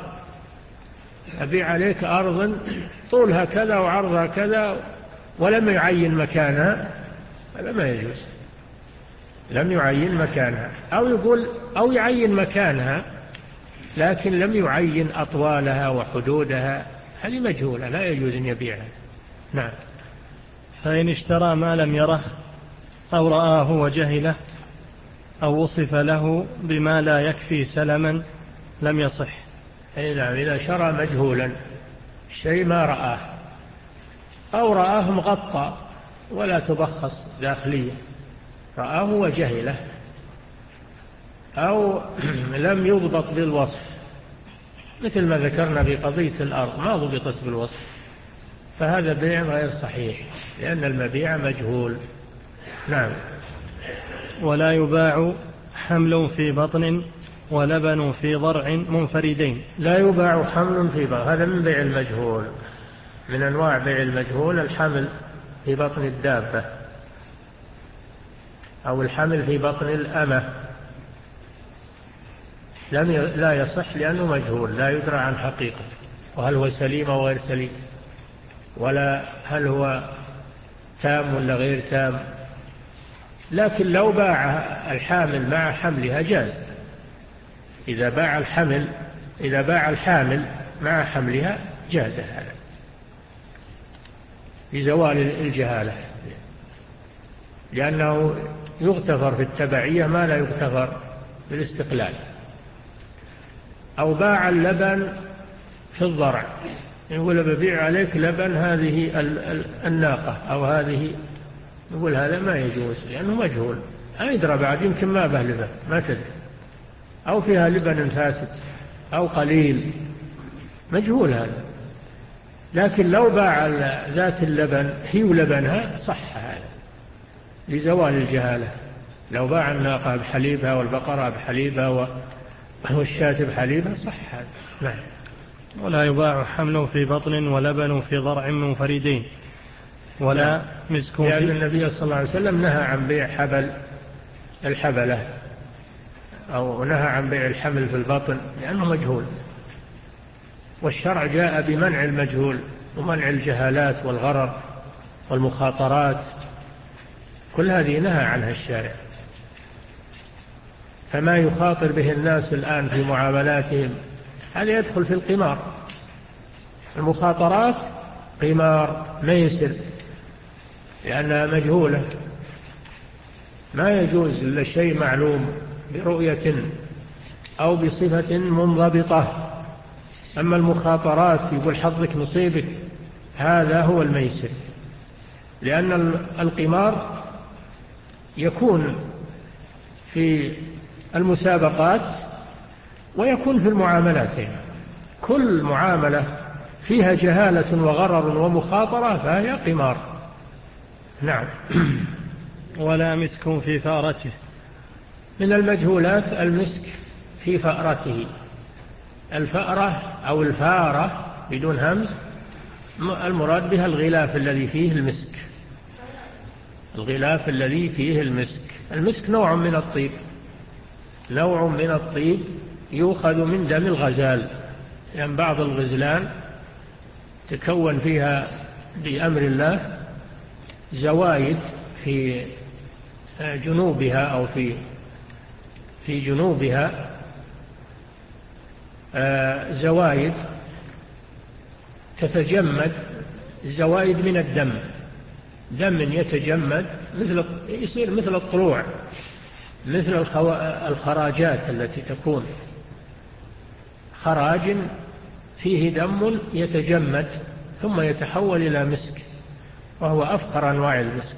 أبيع عليك أرض طولها كذا وعرضها كذا ولم يعين مكانها، هذا ما يجوز، لم يعين مكانها. أو يقول أو يعين مكانها لكن لم يعين أطوالها وحدودها، هذه مجهولة، لا يجوز أن يبيعها. نعم. فإن اشترى ما لم يره أو رآه وجهله أو وصف له بما لا يكفي سلما لم يصح. أي نعم، إذا شرى مجهولا شيء ما رآه أو رآه مغطى ولا تبخص داخليا، رآه وجهله، أو لم يضبط بالوصف، مثل ما ذكرنا في قضية الأرض ما ضبطت بالوصف، فهذا بيع غير صحيح لأن المبيع مجهول. نعم. ولا يباع حمل في بطن ولبن في ضرع منفردين. لا يباع حمل في بطن، هذا من بيع المجهول، من أنواع بيع المجهول الحمل في بطن الدابة أو الحمل في بطن الأمة، لم ي... لا يصح لأنه مجهول، لا يدرى عن حقيقة، وهل هو سليم أو غير سليم، ولا هل هو تام ولا غير تام. لكن لو باع الحامل مع حملها جاز، إذا باع الحمل إذا باع الحامل مع حملها جاز هذا لزوال الجهالة، لأنه يغتفر في التبعية ما لا يغتفر في الاستقلال. أو باع اللبن في الضرع، يقول ببيع عليك لبن هذه الناقة أو هذه، يقول هذا ما يجوز لأنه مجهول، ما يدرى بعد، يمكن ما به لبن ما تدري، أو فيها لبن فاسد أو قليل، مجهول هذا. لكن لو باع ذات اللبن هي ولبنها صح هذا لزوال الجهالة. لو باع الناقة بحليبها والبقرة بحليبها والشاة بحليبها صح هذا. نعم. ولا يباع حمل في بطن ولبن في ضرع منفردين ولا نعم. مسك، لأن النبي صلى الله عليه وسلم نهى عن بيع حبل الحبلة، أو نهى عن بيع الحمل في البطن لأنه مجهول، والشرع جاء بمنع المجهول ومنع الجهالات والغرر والمخاطرات، كل هذه نهى عنها الشارع. فما يخاطر به الناس الآن في معاملاتهم هذا يدخل في القمار، المخاطرات قمار ميسر لأنها مجهولة، ما يجوز إلا شيء معلوم برؤية أو بصفة منضبطة. أما المخاطرات يقول حظك نصيبك، هذا هو الميسر، لأن القمار يكون في المسابقات ويكون في المعاملات. كل معاملة فيها جهالة وغرر ومخاطرة فهي قمار. نعم. ولا مسك في فأرته. من المجهولات المسك في فأرته. الفأرة أو الفارة بدون همز المراد بها الغلاف الذي فيه المسك. الغلاف الذي فيه المسك. المسك نوع من الطيب، نوع من الطيب يؤخذ من دم الغزال، لأن يعني بعض الغزلان تكون فيها بأمر الله زوايد في جنوبها أو في في جنوبها زوايد تتجمد، زوايد من الدم، دم يتجمد مثل يصير مثل الطلوع، مثل الخراجات التي تكون خراج فيه دم يتجمد ثم يتحول إلى مسك، وهو أفقر أنواع المسك.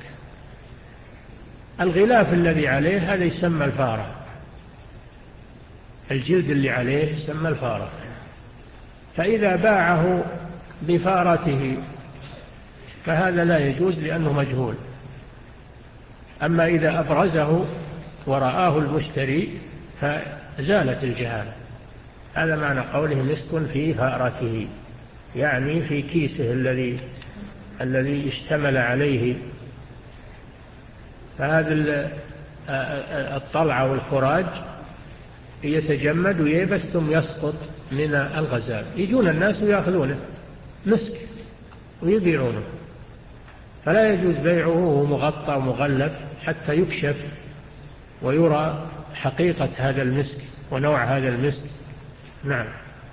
الغلاف الذي عليه هذا يسمى الفارة، الجلد اللي عليه يسمى الفارة. فإذا باعه بفارته فهذا لا يجوز لأنه مجهول. أما إذا أبرزه ورآه المشتري فزالت الجهالة. هذا معنى قوله مسك في فأرته، يعني في كيسه الذي الذي اشتمل عليه. فهذا الطلعة والخراج يتجمد ويبس ثم يسقط من الغزال، يجون الناس ويأخذونه مسك ويبيعونه، فلا يجوز بيعه وهو مغطى ومغلف حتى يكشف ويرى حقيقة هذا المسك ونوع هذا المسك. نعم.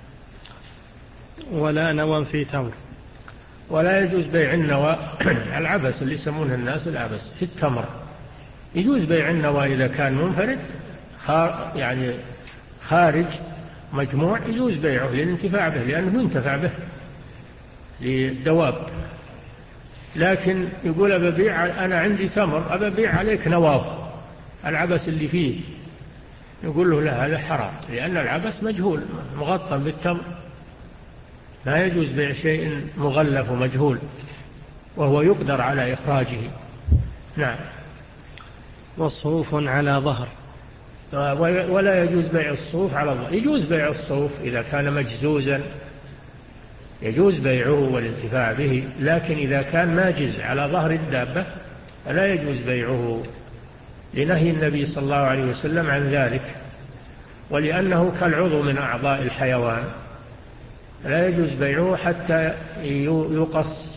ولا نوى في تمر. ولا يجوز بيع النوى العبس اللي يسمونه الناس العبس في التمر. يجوز بيع النوى إذا كان منفرد يعني خارج مجموع، يجوز بيعه للانتفاع به لأنه ينتفع به للدواب. لكن يقول أبيع أنا عندي تمر أبيع عليك نواه العبس اللي فيه، يقول له لا، هذا حرام، لأن العبس مجهول مغطى بالتمر، لا يجوز بيع شيء مغلف ومجهول وهو يقدر على إخراجه. نعم. وصوف على ظهر. ولا يجوز بيع الصوف على ظهر. يجوز بيع الصوف إذا كان مجزوزا، يجوز بيعه والانتفاع به، لكن إذا كان ماجز على ظهر الدابة فلا يجوز بيعه لنهي النبي صلى الله عليه وسلم عن ذلك، ولأنه كالعضو من أعضاء الحيوان، لا يجوز بيعه حتى يقص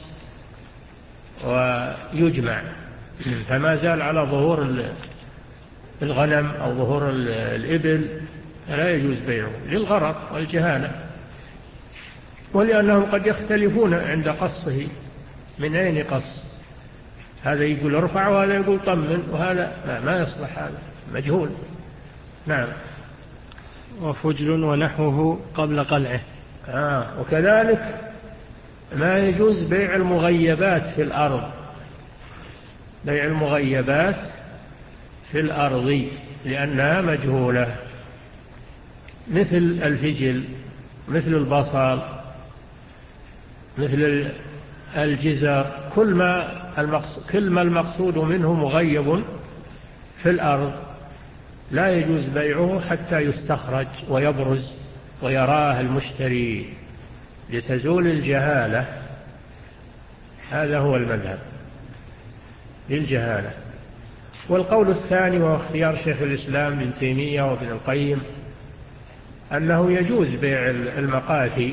ويجمع، فما زال على ظهور الغنم أو ظهور الإبل لا يجوز بيعه للغرر والجهالة، ولأنهم قد يختلفون عند قصه من أين قص، هذا يقول ارفع وهذا يقول طمن، وهذا ما يصلح، هذا مجهول. نعم. وفجل ونحوه قبل قلعه. آه وكذلك ما يجوز بيع المغيبات في الأرض، بيع المغيبات في الأرض لأنها مجهولة، مثل الفجل، مثل البصل، مثل الجزر، كل ما المقصود, كل ما المقصود منه مغيب في الأرض لا يجوز بيعه حتى يستخرج ويبرز ويراه المشتري لتزول الجهالة. هذا هو المذهب للجهالة. والقول الثاني وهو اختيار شيخ الإسلام ابن تيمية وابن القيم أنه يجوز بيع المقاتي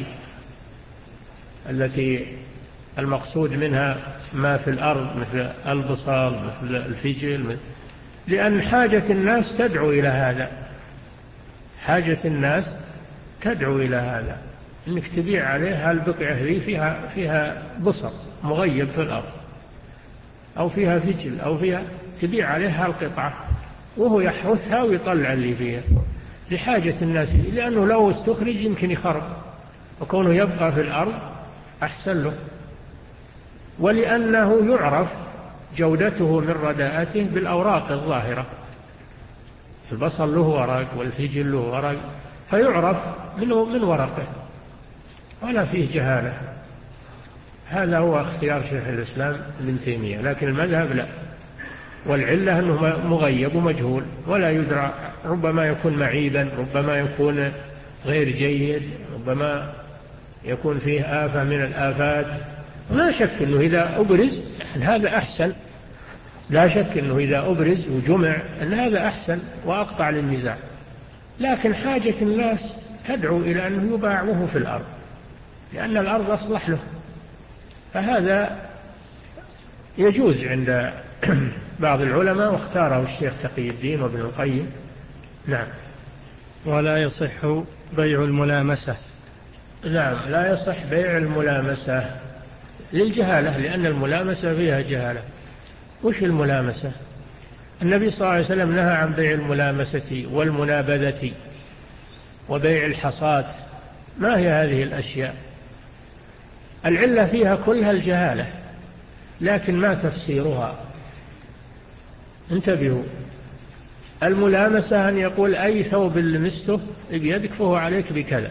التي المقصود منها ما في الأرض مثل البصل مثل الفجل، لأن حاجة الناس تدعو إلى هذا، حاجة الناس تدعو إلى هذا، إنك تبيع عليها البقعة ذي فيها, فيها بصل مغيب في الأرض أو فيها فجل أو فيها، تبيع عليها القطعة وهو يحرثها ويطلع اللي فيها لحاجة الناس، لأنه لو استخرج يمكن يخرب، وكونه يبقى في الأرض أحسن له، ولأنه يعرف جودته من رداءته بالأوراق الظاهرة. البصل له ورق والفجل له ورق، فيعرف منه من ورقه ولا فيه جهالة. هذا هو اختيار شيخ الإسلام ابن تيمية، لكن المذهب لا، والعلة أنه مغيب ومجهول ولا يدرى، ربما يكون معيبا، ربما يكون غير جيد، ربما يكون فيه آفة من الآفات. لا شك أنه إذا أبرز هذا أحسن، لا شك أنه إذا أبرز وجمع أن هذا أحسن وأقطع للنزاع، لكن حاجة الناس تدعو إلى أنه يباع وهو في الأرض، لأن الأرض أصلح له، فهذا يجوز عند بعض العلماء، واختاره الشيخ تقي الدين وابن القيم. نعم. ولا يصح بيع الملامسة. نعم، لا يصح بيع الملامسة للجهالة، لأن الملامسة فيها جهالة. وش الملامسة؟ النبي صلى الله عليه وسلم نهى عن بيع الملامسة والمنابذة وبيع الحصات. ما هي هذه الأشياء؟ العلة فيها كلها الجهالة، لكن ما تفسيرها؟ انتبهوا. الملامسة أن يقول أي ثوب لمسته بيدك فهو عليك بكذا،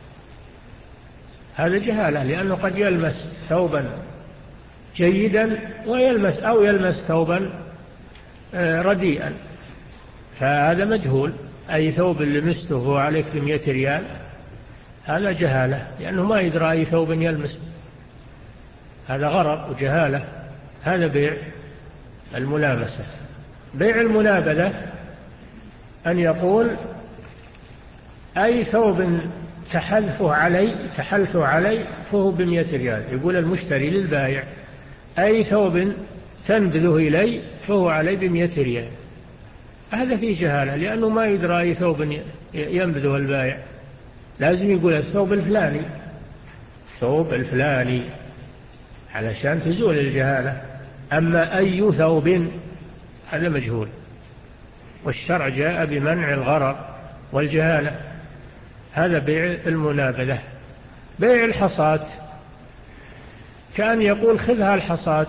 هذا جهالة، لأنه قد يلمس ثوبا جيدا ويلمس أو يلمس ثوبا رديئا، فهذا مجهول. أي ثوب لمسته هو عليك بمئة ريال، هذا جهالة، لأنه ما يدرى أي ثوب يلمس، هذا غرر وجهالة. هذا بيع الملامسة. بيع المنابذة أن يقول أي ثوب تحلفه علي تحلته علي فهو بمئة ريال، يقول المشتري للبائع أي ثوب تنبذه إلي فهو علي بمئة ريال، هذا فيه جهالة، لأنه ما يدرى أي ثوب ينبذه البائع، لازم يقول الثوب الفلاني، ثوب الفلاني، علشان تزول الجهالة. أما أي ثوب هذا مجهول، والشرع جاء بمنع الغرر والجهالة. هذا بيع المنابذة. بيع الحصات كأن يقول خذها الحصات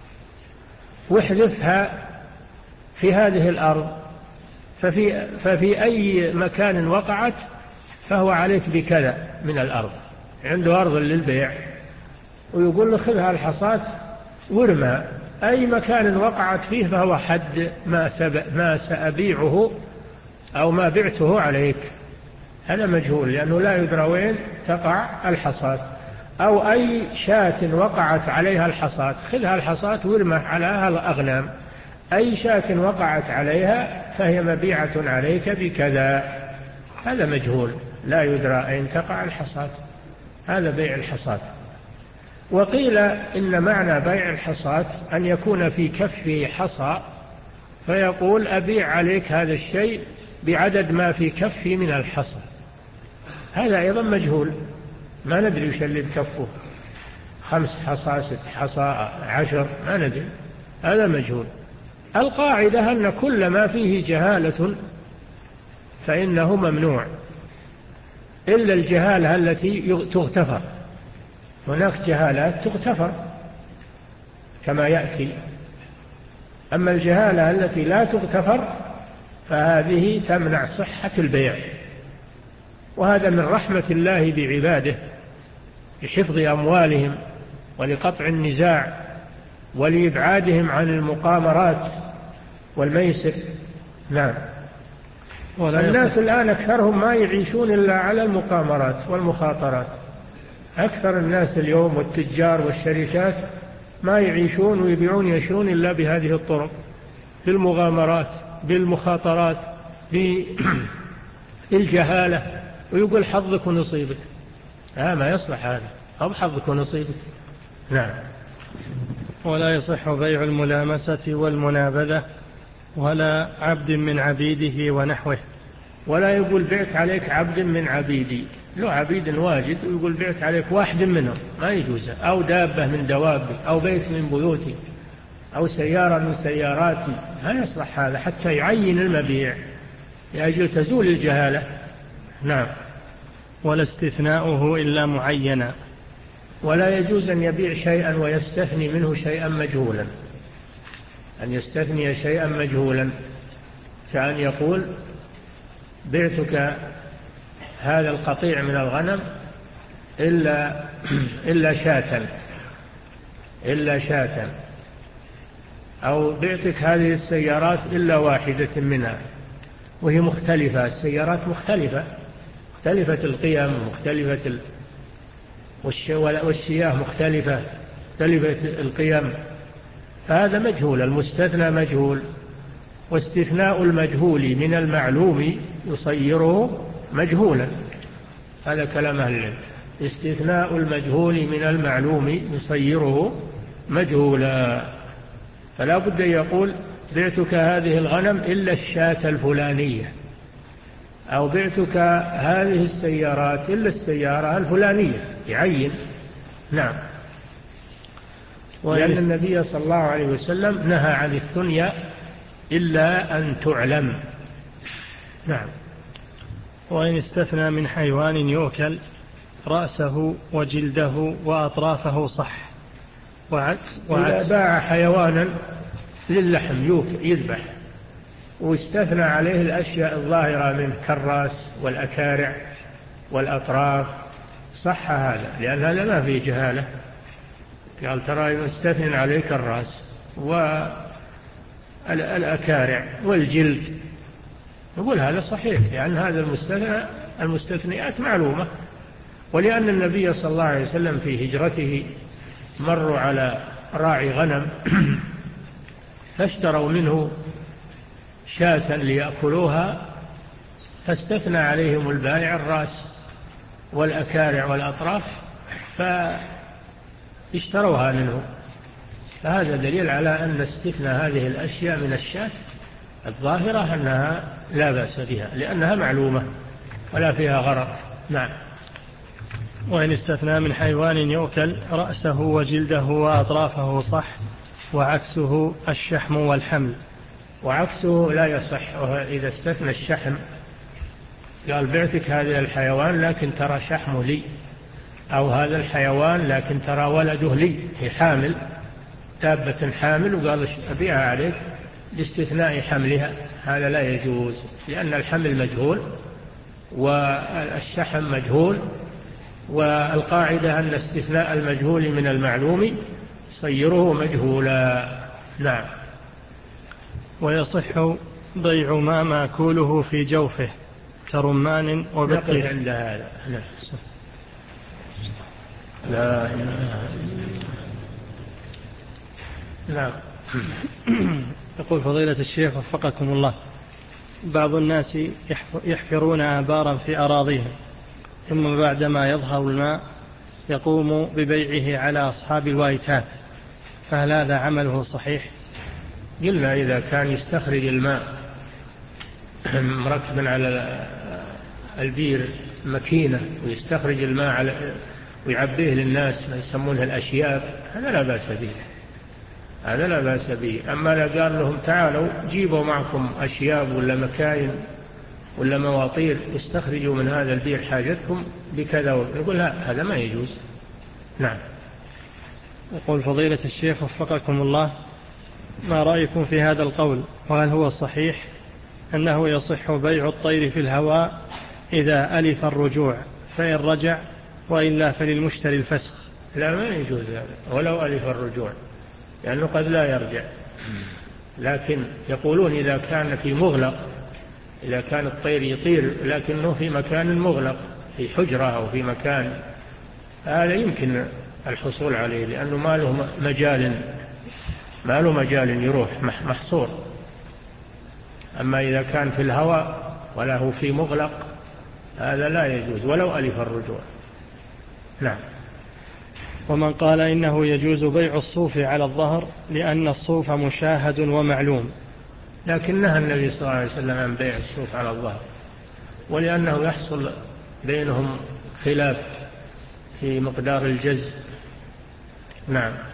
واحذفها في هذه الأرض، ففي, ففي أي مكان وقعت فهو عليك بكذا من الأرض، عنده أرض للبيع ويقول له خذها الحصات وارمى، أي مكان وقعت فيه فهو حد ما, ما سأبيعه أو ما بعته عليك. هذا مجهول، لأنه لا يدرى وين تقع الحصات. أو أي شاة وقعت عليها الحصات، خذها الحصات وارمى عليها الأغنام، أي شاة وقعت عليها فهي مبيعة عليك بكذا، هذا مجهول، لا يدرى أين تقع الحصات، هذا بيع الحصات. وقيل إن معنى بيع الحصات أن يكون في كفه حصى، فيقول أبيع عليك هذا الشيء بعدد ما في كفي من الحصى، هذا أيضا مجهول، ما ندري وش اللي بكفه، خمس حصى ست حصى عشر، ما ندري، هذا مجهول. القاعدة أن كل ما فيه جهالة فإنه ممنوع، إلا الجهالة التي تغتفر، هناك جهالات تغتفر كما يأتي، أما الجهالة التي لا تغتفر فهذه تمنع صحة البيع، وهذا من رحمة الله بعباده لحفظ أموالهم ولقطع النزاع ولإبعادهم عن المقامرات والميسر. نعم. الناس الآن أكثرهم ما يعيشون إلا على المقامرات والمخاطرات، أكثر الناس اليوم والتجار والشركات ما يعيشون ويبيعون يشرون إلا بهذه الطرق، بالمغامرات بالمخاطرات بالجهالة، ويقول حظك ونصيبك، ها ما يصلح هذا، أو حظك ونصيبك. نعم. ولا يصح بيع الملامسة والمنابذة ولا عبد من عبيده ونحوه. ولا يقول بعت عليك عبد من عبيدي، له عبيد واجد ويقول بعت عليك واحد منهم، ما يجوز، أو دابة من دوابي أو بيت من بيوتي أو سيارة من سياراتي، ما يصلح هذا حتى يعين المبيع لأجل تزول الجهالة. نعم. ولا استثناؤه إلا معينا، ولا يجوز أن يبيع شيئا ويستثني منه شيئا مجهولا، أن يستثني شيئا مجهولا، كأن يقول بعتك هذا القطيع من الغنم إلا إلا شاة إلا شاة، أو بعتك هذه السيارات إلا واحدة منها، وهي مختلفة، السيارات مختلفة مختلفة القيم ومختلفة ال... والشياه مختلفة مختلفة القيم، فهذا مجهول، المستثنى مجهول. واستثناء المجهول من المعلوم يصيره مجهولا، هذا كلام أهل العلم. استثناء المجهول من المعلوم يصيره مجهولا، فلا بد يقول بعتك هذه الغنم إلا الشاة الفلانية، أو بعتك هذه السيارات إلا السيارة الفلانية، يعين. نعم. لأن النبي صلى الله عليه وسلم نهى عن الثنيا إلا أن تعلم. نعم. وإن استثنى من حيوان يؤكل رأسه وجلده وأطرافه صح. وعكس إذا باع حيوانا للحم يذبح واستثنى عليه الأشياء الظاهرة منه كالرأس والأكارع والأطراف صح هذا، لأن هذا ما فيه جهالة. قال ترى يستثنى عليك الرأس والأكارع والجلد، نقول هذا صحيح، لأن هذا المستثنى المستثنيات معلومة. ولأن النبي صلى الله عليه وسلم في هجرته مروا على راعي غنم فاشتروا منه شاة ليأكلوها، فاستثنى عليهم البائع الرأس والأكارع والأطراف فاشتروها منه. فهذا دليل على أن استثنى هذه الأشياء من الشاة الظاهرة أنها لا بأس بها، لأنها معلومة ولا فيها غرض. نعم. وإن استثنى من حيوان يؤكل رأسه وجلده وأطرافه صح، وعكسه الشحم والحمل. وعكسه لا يصح. إذا استثنى الشحم قال بعتك هذا الحيوان لكن ترى شحمه لي، أو هذا الحيوان لكن ترى ولده لي، هي حامل، دابة حامل، وقال أبيعها عليك لاستثناء حملها، هذا لا يجوز، لأن الحمل مجهول والشحم مجهول، والقاعدة أن استثناء المجهول من المعلوم صيره مجهولا. نعم. ويصح بيع ما ماكوله في جوفه كرمان وبطيخ. عند هذا. نعم. لا إله نعم. يقول فضيلة الشيخ وفقكم الله، بعض الناس يحفرون آبارا في أراضيهم، ثم بعدما يظهر الماء يقوم ببيعه على أصحاب الوايتات، فهل هذا عمله صحيح؟ قلنا إذا كان يستخرج الماء مركبا على البير مكينة ويستخرج الماء على ويعبيه للناس ما يسمونها الأشياب، هذا لا بأس به، هذا لا بأس به. أما لا قال لهم تعالوا جيبوا معكم أشياب ولا مكاين ولا مواطير استخرجوا من هذا البير حاجتكم بكذا، نقول لا، هذا ما يجوز. نعم. يقول فضيلة الشيخ وفقكم الله، ما رأيكم في هذا القول، وهل هو صحيح أنه يصح بيع الطير في الهواء إذا ألف الرجوع، فإن رجع وإلا فللمشتري الفسخ؟ لا، ما يجوز هذا ولو ألف الرجوع، لأنه قد لا يرجع. لكن يقولون إذا كان في مغلق، إذا كان الطير يطير لكنه في مكان مغلق في حجرة أو في مكان، هذا يمكن الحصول عليه، لأنه ما له مجال ما له مجال يروح، محصور. أما إذا كان في الهواء وله في مغلق هذا لا يجوز ولو ألف الرجوع. نعم. ومن قال إنه يجوز بيع الصوف على الظهر لأن الصوف مشاهد ومعلوم، لكن نهى النبي صلى الله عليه وسلم عن بيع الصوف على الظهر، ولأنه يحصل بينهم خلاف في مقدار الجز. نعم.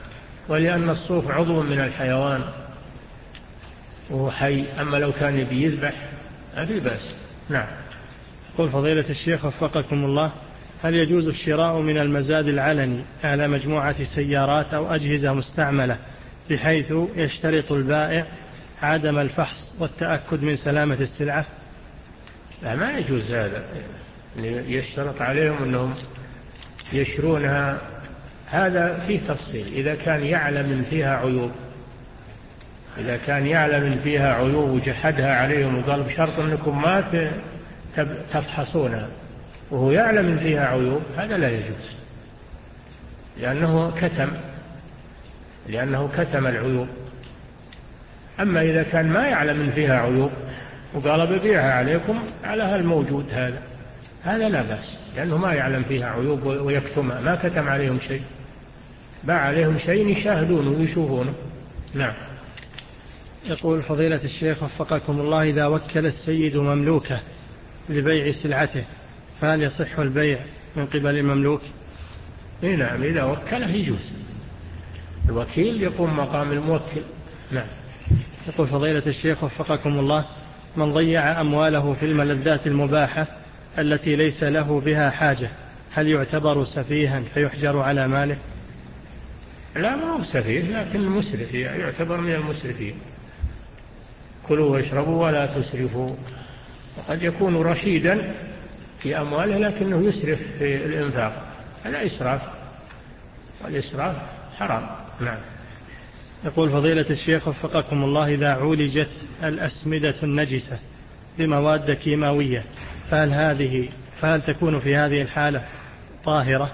ولأن الصوف عضو من الحيوان وهو حي، أما لو كان يبي يذبح ما في بأس. نعم. قل فضيلة الشيخ وفقكم الله، هل يجوز الشراء من المزاد العلني على مجموعة سيارات أو أجهزة مستعملة بحيث يشترط البائع عدم الفحص والتأكد من سلامة السلعة؟ لا، ما يجوز هذا، يشترط عليهم أنهم يشرونها، هذا فيه تفصيل. إذا كان يعلم فيها عيوب إذا كان يعلم فيها عيوب وجحدها عليهم وقال بشرط أنكم ما تفحصونها وهو يعلم فيها عيوب، هذا لا يجوز، لأنه كتم لأنه كتم العيوب. أما إذا كان ما يعلم فيها عيوب وقال ببيعها عليكم على هالموجود هذا هذا لا بأس، لأنه ما يعلم فيها عيوب ويكتمها، ما كتم عليهم شيء، باع عليهم شيء يشاهدونه ويشوفونه. نعم. يقول فضيلة الشيخ وفقكم الله، إذا وكل السيد مملوكه لبيع سلعته فهل يصح البيع من قبل المملوك؟ إيه نعم، إذا وكله يجوز، الوكيل يقوم مقام الموكل. نعم. يقول فضيلة الشيخ وفقكم الله، من ضيع أمواله في الملذات المباحة التي ليس له بها حاجة هل يعتبر سفيها فيحجر على ماله؟ لا، ما هو سفيه، لكن المسرف يعتبر من المسرفين. كلوا واشربوا ولا تسرفوا. وقد يكون رشيدا في أمواله لكنه يسرف في الإنفاق، هذا إسراف، والإسراف حرام. نعم. يقول فضيلة الشيخ وفقكم الله، إذا عولجت الأسمدة النجسة بمواد كيماوية فهل هذه فهل تكون في هذه الحالة طاهرة؟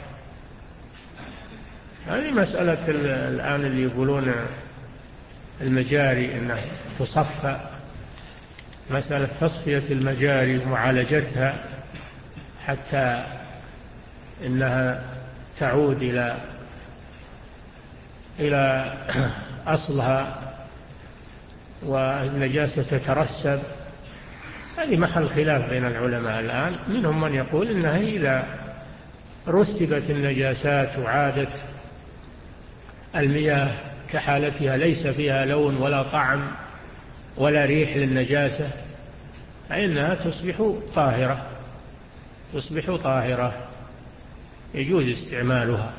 هذه مسألة الآن اللي يقولون المجاري أنها تصفى، مسألة تصفية المجاري ومعالجتها حتى إنها تعود إلى إلى أصلها والنجاسة تترسب، هذه محل خلاف بين العلماء الآن. منهم من يقول إنها إذا رسبت النجاسات وعادت المياه كحالتها ليس فيها لون ولا طعم ولا ريح للنجاسة فإنها تصبح طاهرة تصبح طاهرة يجوز استعمالها.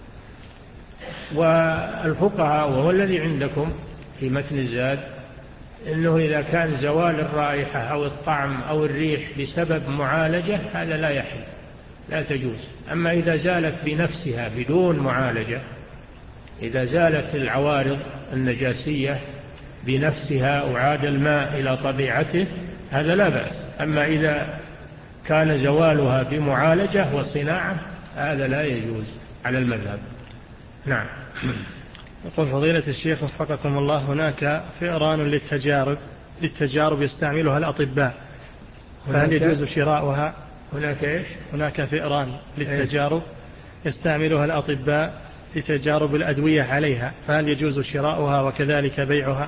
والفقهاء وهو الذي عندكم في متن الزاد إنه إذا كان زوال الرائحة أو الطعم أو الريح بسبب معالجة هذا لا يحل، لا تجوز. أما إذا زالت بنفسها بدون معالجة، إذا زالت العوارض النجاسية بنفسها وعاد الماء إلى طبيعته هذا لا بأس. أما إذا كان زوالها بمعالجة وصناعة هذا لا يجوز على المذهب. نعم. يقول فضيلة الشيخ وفقكم الله، هناك فئران للتجارب للتجارب يستعملها الأطباء فهل يجوز شراؤها؟ هناك إيش؟ هناك فئران للتجارب يستعملها الأطباء لتجارب الأدوية عليها فهل يجوز شراؤها وكذلك بيعها؟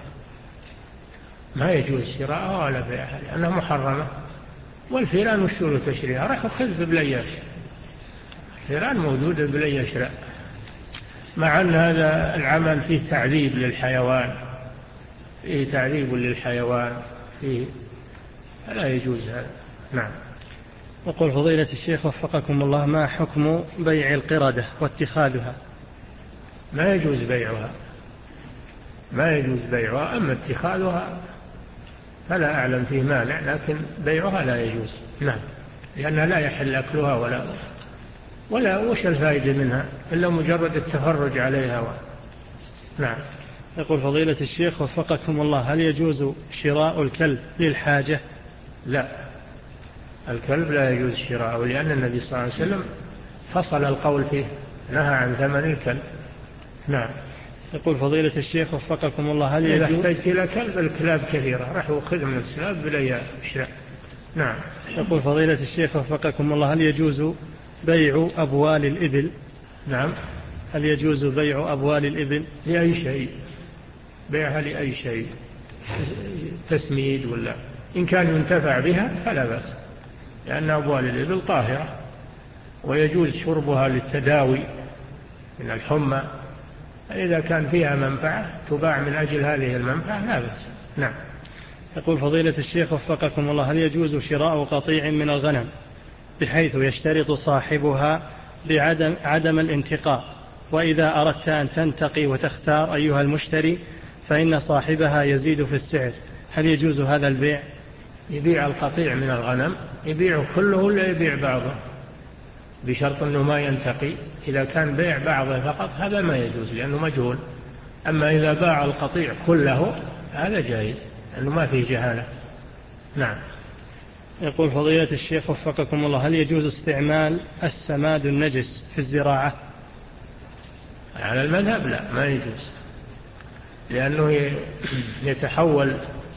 ما يجوز شراؤها ولا بيعها لأنها محرمة. والفئران وشو تشريها؟ راح أخذ ببلياش، الفئران موجودة ببلياش لا، مع أن هذا العمل فيه تعذيب للحيوان، فيه تعذيب للحيوان فيه، لا يجوز هذا. نعم. يقول فضيلة الشيخ وفقكم الله، ما حكم بيع القردة واتخاذها؟ ما يجوز بيعها ما يجوز بيعها أما اتخاذها فلا أعلم فيه مانع، لكن بيعها لا يجوز. نعم. لأنها لا يحل أكلها ولا ولا وش الفائدة منها إلا مجرد التفرج عليها و... نعم. يقول فضيلة الشيخ وفقكم الله، هل يجوز شراء الكلب للحاجة؟ لا، الكلب لا يجوز شراءه لأن النبي صلى الله عليه وسلم فصل القول فيه، نهى عن ثمن الكلب. نعم. يقول فضيلة الشيخ وفقكم الله، هل إذا يجوز احتجت إلى كلب الكلاب كثيرة راح أخذ من الكلاب بلا يشرع. نعم. يقول فضيلة الشيخ وفقكم الله، هل يجوز بيع أبوال الإبل؟ نعم. هل يجوز بيع أبوال الإبل؟ لأي شيء، بيعها لأي شيء، تسميد ولا إن كان ينتفع بها فلا بأس، لأن أبوال الإبل طاهرة ويجوز شربها للتداوي من الحمى إذا كان فيها منفعة تباع من أجل هذه المنفعة لا بأس. نعم. يقول فضيلة الشيخ وفقكم الله، هل يجوز شراء قطيع من الغنم بحيث يشترط صاحبها بعدم عدم الانتقاء، وإذا أردت أن تنتقي وتختار أيها المشتري فإن صاحبها يزيد في السعر، هل يجوز هذا البيع؟ يبيع القطيع من الغنم، يبيع كله ولا يبيع بعضه، بشرط أنه ما ينتقي. إذا كان بيع بعضه فقط هذا ما يجوز لأنه مجهول. أما إذا باع القطيع كله هذا جائز لأنه ما فيه جهالة. نعم. يقول فضيلة الشيخ وفقكم الله، هل يجوز استعمال السماد النجس في الزراعة؟ على المذهب لا، ما يجوز، لأنه يتحول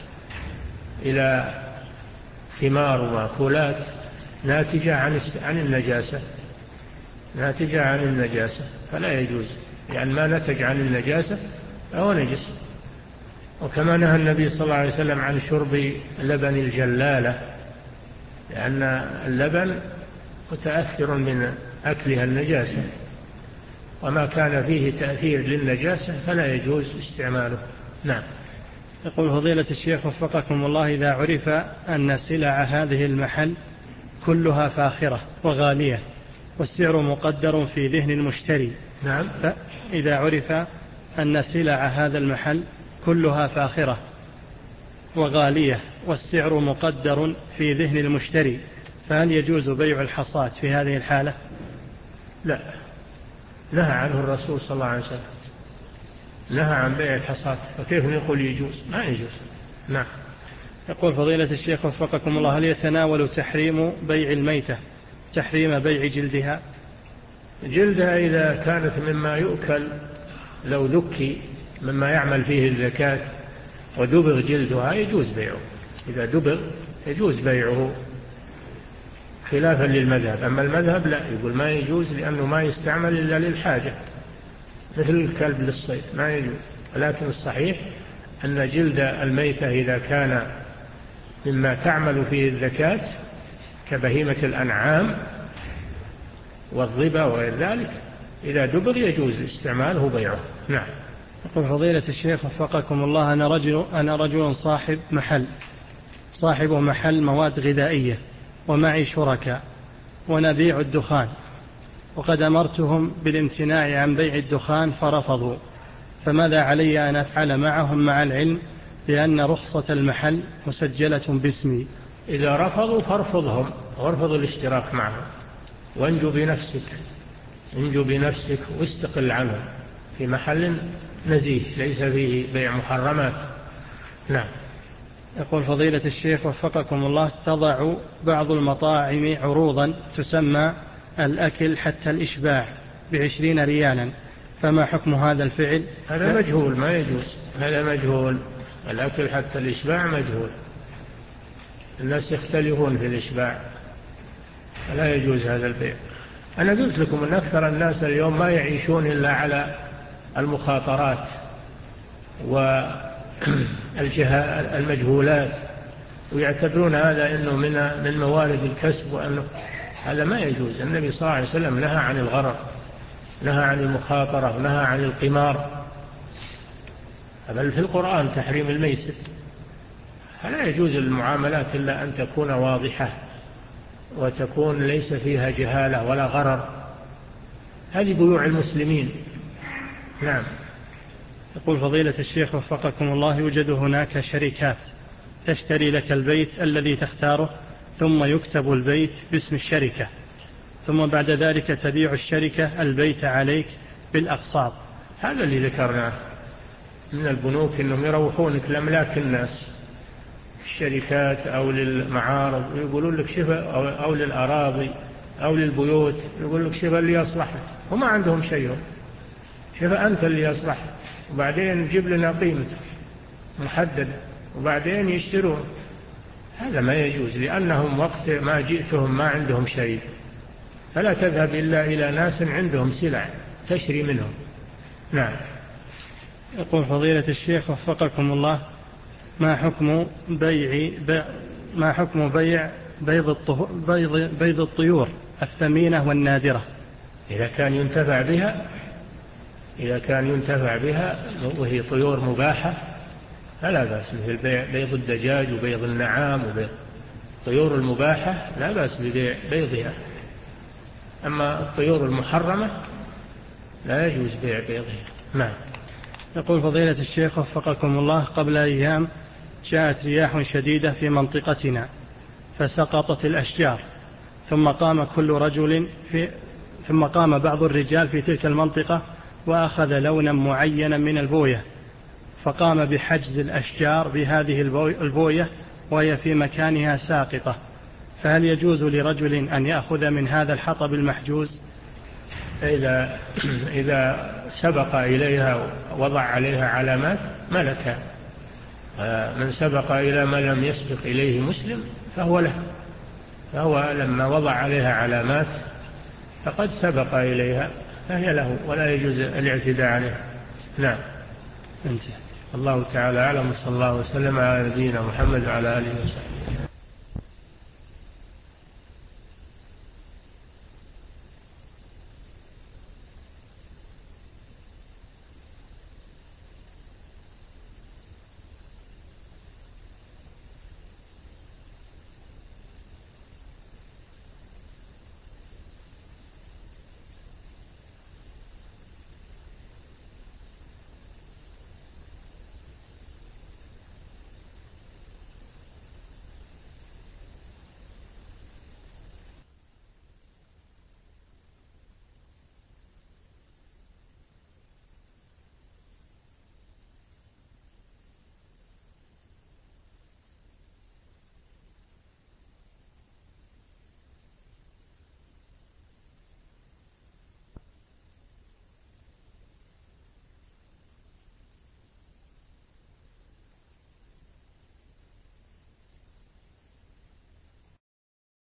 إلى ثمار ومأكولات ناتجة عن عن النجاسة ناتجة عن النجاسة فلا يجوز، يعني ما نتج عن النجاسة فهو نجس. وكما نهى النبي صلى الله عليه وسلم عن شرب لبن الجلالة، لأن اللبن متأثر من أكلها النجاسة، وما كان فيه تأثير للنجاسة فلا يجوز استعماله. نعم. يقول فضيلة الشيخ وفقكم الله، إذا عرف أن سلع هذه المحل كلها فاخرة وغالية والسعر مقدر في ذهن المشتري. نعم. إذا عرف أن سلع هذا المحل كلها فاخرة وغالية والسعر مقدر في ذهن المشتري، فهل يجوز بيع الحصاة في هذه الحالة؟ لا، نهى عنه الرسول صلى الله عليه وسلم، نهى عن بيع الحصاة، فكيف نقول يجوز؟ ما يجوز. نعم. يقول فضيلة الشيخ وفقكم الله، هل يتناول تحريم بيع الميتة تحريم بيع جلدها؟ جلدها إذا كانت مما يؤكل لو ذكي مما يعمل فيه الزكاة ودبغ جلدها يجوز بيعه، إذا دبغ يجوز بيعه خلافا للمذهب. أما المذهب لا، يقول ما يجوز لأنه ما يستعمل إلا للحاجة، مثل الكلب للصيد ما يجوز. ولكن الصحيح أن جلد الميتة إذا كان مما تعمل فيه الزكاة كبهيمة الأنعام والظبا وغير ذلك، إذا دبغ يجوز استعماله وبيعه. نعم. يقول فضيلة الشيخ وفقكم الله، أنا رجل, أنا رجل صاحب محل صاحب محل مواد غذائية ومعي شركاء ونبيع الدخان، وقد أمرتهم بالامتناع عن بيع الدخان فرفضوا، فماذا علي أن أفعل معهم مع العلم بأن رخصة المحل مسجلة باسمي؟ إذا رفضوا فارفضهم وارفض الاشتراك معهم وانجو بنفسك انجو بنفسك واستقل عنهم في محل نزيه ليس فيه بيع محرمات. نعم. يقول فضيلة الشيخ وفقكم الله، تضع بعض المطاعم عروضا تسمى الأكل حتى الإشباع بعشرين ريالا، فما حكم هذا الفعل؟ هذا مجهول، ما يجوز، هذا مجهول، الأكل حتى الإشباع مجهول، الناس يختلفون في الإشباع، فلا يجوز هذا البيع. أنا قلت لكم أن أكثر الناس اليوم ما يعيشون إلا على المخاطرات والمجهولات، ويعتبرون هذا إنه من من موارد الكسب، وأنه هذا ما يجوز. النبي صلى الله عليه وسلم نهى عن الغرر، نهى عن المخاطرة، ونهى عن القمار، بل في القرآن تحريم الميسر. فلا يجوز المعاملات إلا أن تكون واضحة وتكون ليس فيها جهالة ولا غرر، هذه بيوع المسلمين. نعم. يقول فضيلة الشيخ وفقكم الله، يوجد هناك شركات تشتري لك البيت الذي تختاره ثم يكتب البيت باسم الشركة، ثم بعد ذلك تبيع الشركة البيت عليك بالأقساط. هذا اللي ذكرناه من البنوك، إنهم يروحونك لأملاك الناس، الشركات أو للمعارض، يقولون لك شفا، أو, أو للأراضي أو للبيوت، يقول لك شفا اللي يصلح، وما عندهم شيء، شفا أنت اللي يصلح، وبعدين جيب لنا قيمته محددة، وبعدين يشترون. هذا ما يجوز، لأنهم وقت ما جئتهم ما عندهم شيء، فلا تذهب إلا إلى ناس عندهم سلع تشري منهم. نعم. يقول فضيلة الشيخ وفقكم الله، ما حكم بيع ما حكم بيع بيض الطهو بيض بيض الطيور الثمينة والنادرة؟ إذا كان ينتفع بها إذا كان ينتفع بها وهي طيور مباحة فلا بأس مثل بيض الدجاج وبيض النعام وبيض الطيور المباحة لا بأس ببيع بيضها. أما الطيور المحرمة لا يجوز بيع بيضها. نعم. يقول فضيلة الشيخ وفقكم الله، قبل أيام جاءت رياح شديدة في منطقتنا فسقطت الأشجار، ثم قام كل رجل في ثم قام بعض الرجال في تلك المنطقة وأخذ لونا معينا من البوية، فقام بحجز الأشجار بهذه البوية وهي في مكانها ساقطة، فهل يجوز لرجل أن يأخذ من هذا الحطب المحجوز؟ إذا, إذا سبق إليها وضع عليها علامات ملكها، من سبق إلى ما لم يسبق إليه مسلم فهو له، فهو لما وضع عليها علامات فقد سبق إليها فهي له ولا يجوز الاعتداء عليها. نعم. انتهى. الله تعالى أعلم، صلى الله وسلم على نبينا محمد وعلى آله وصحبه.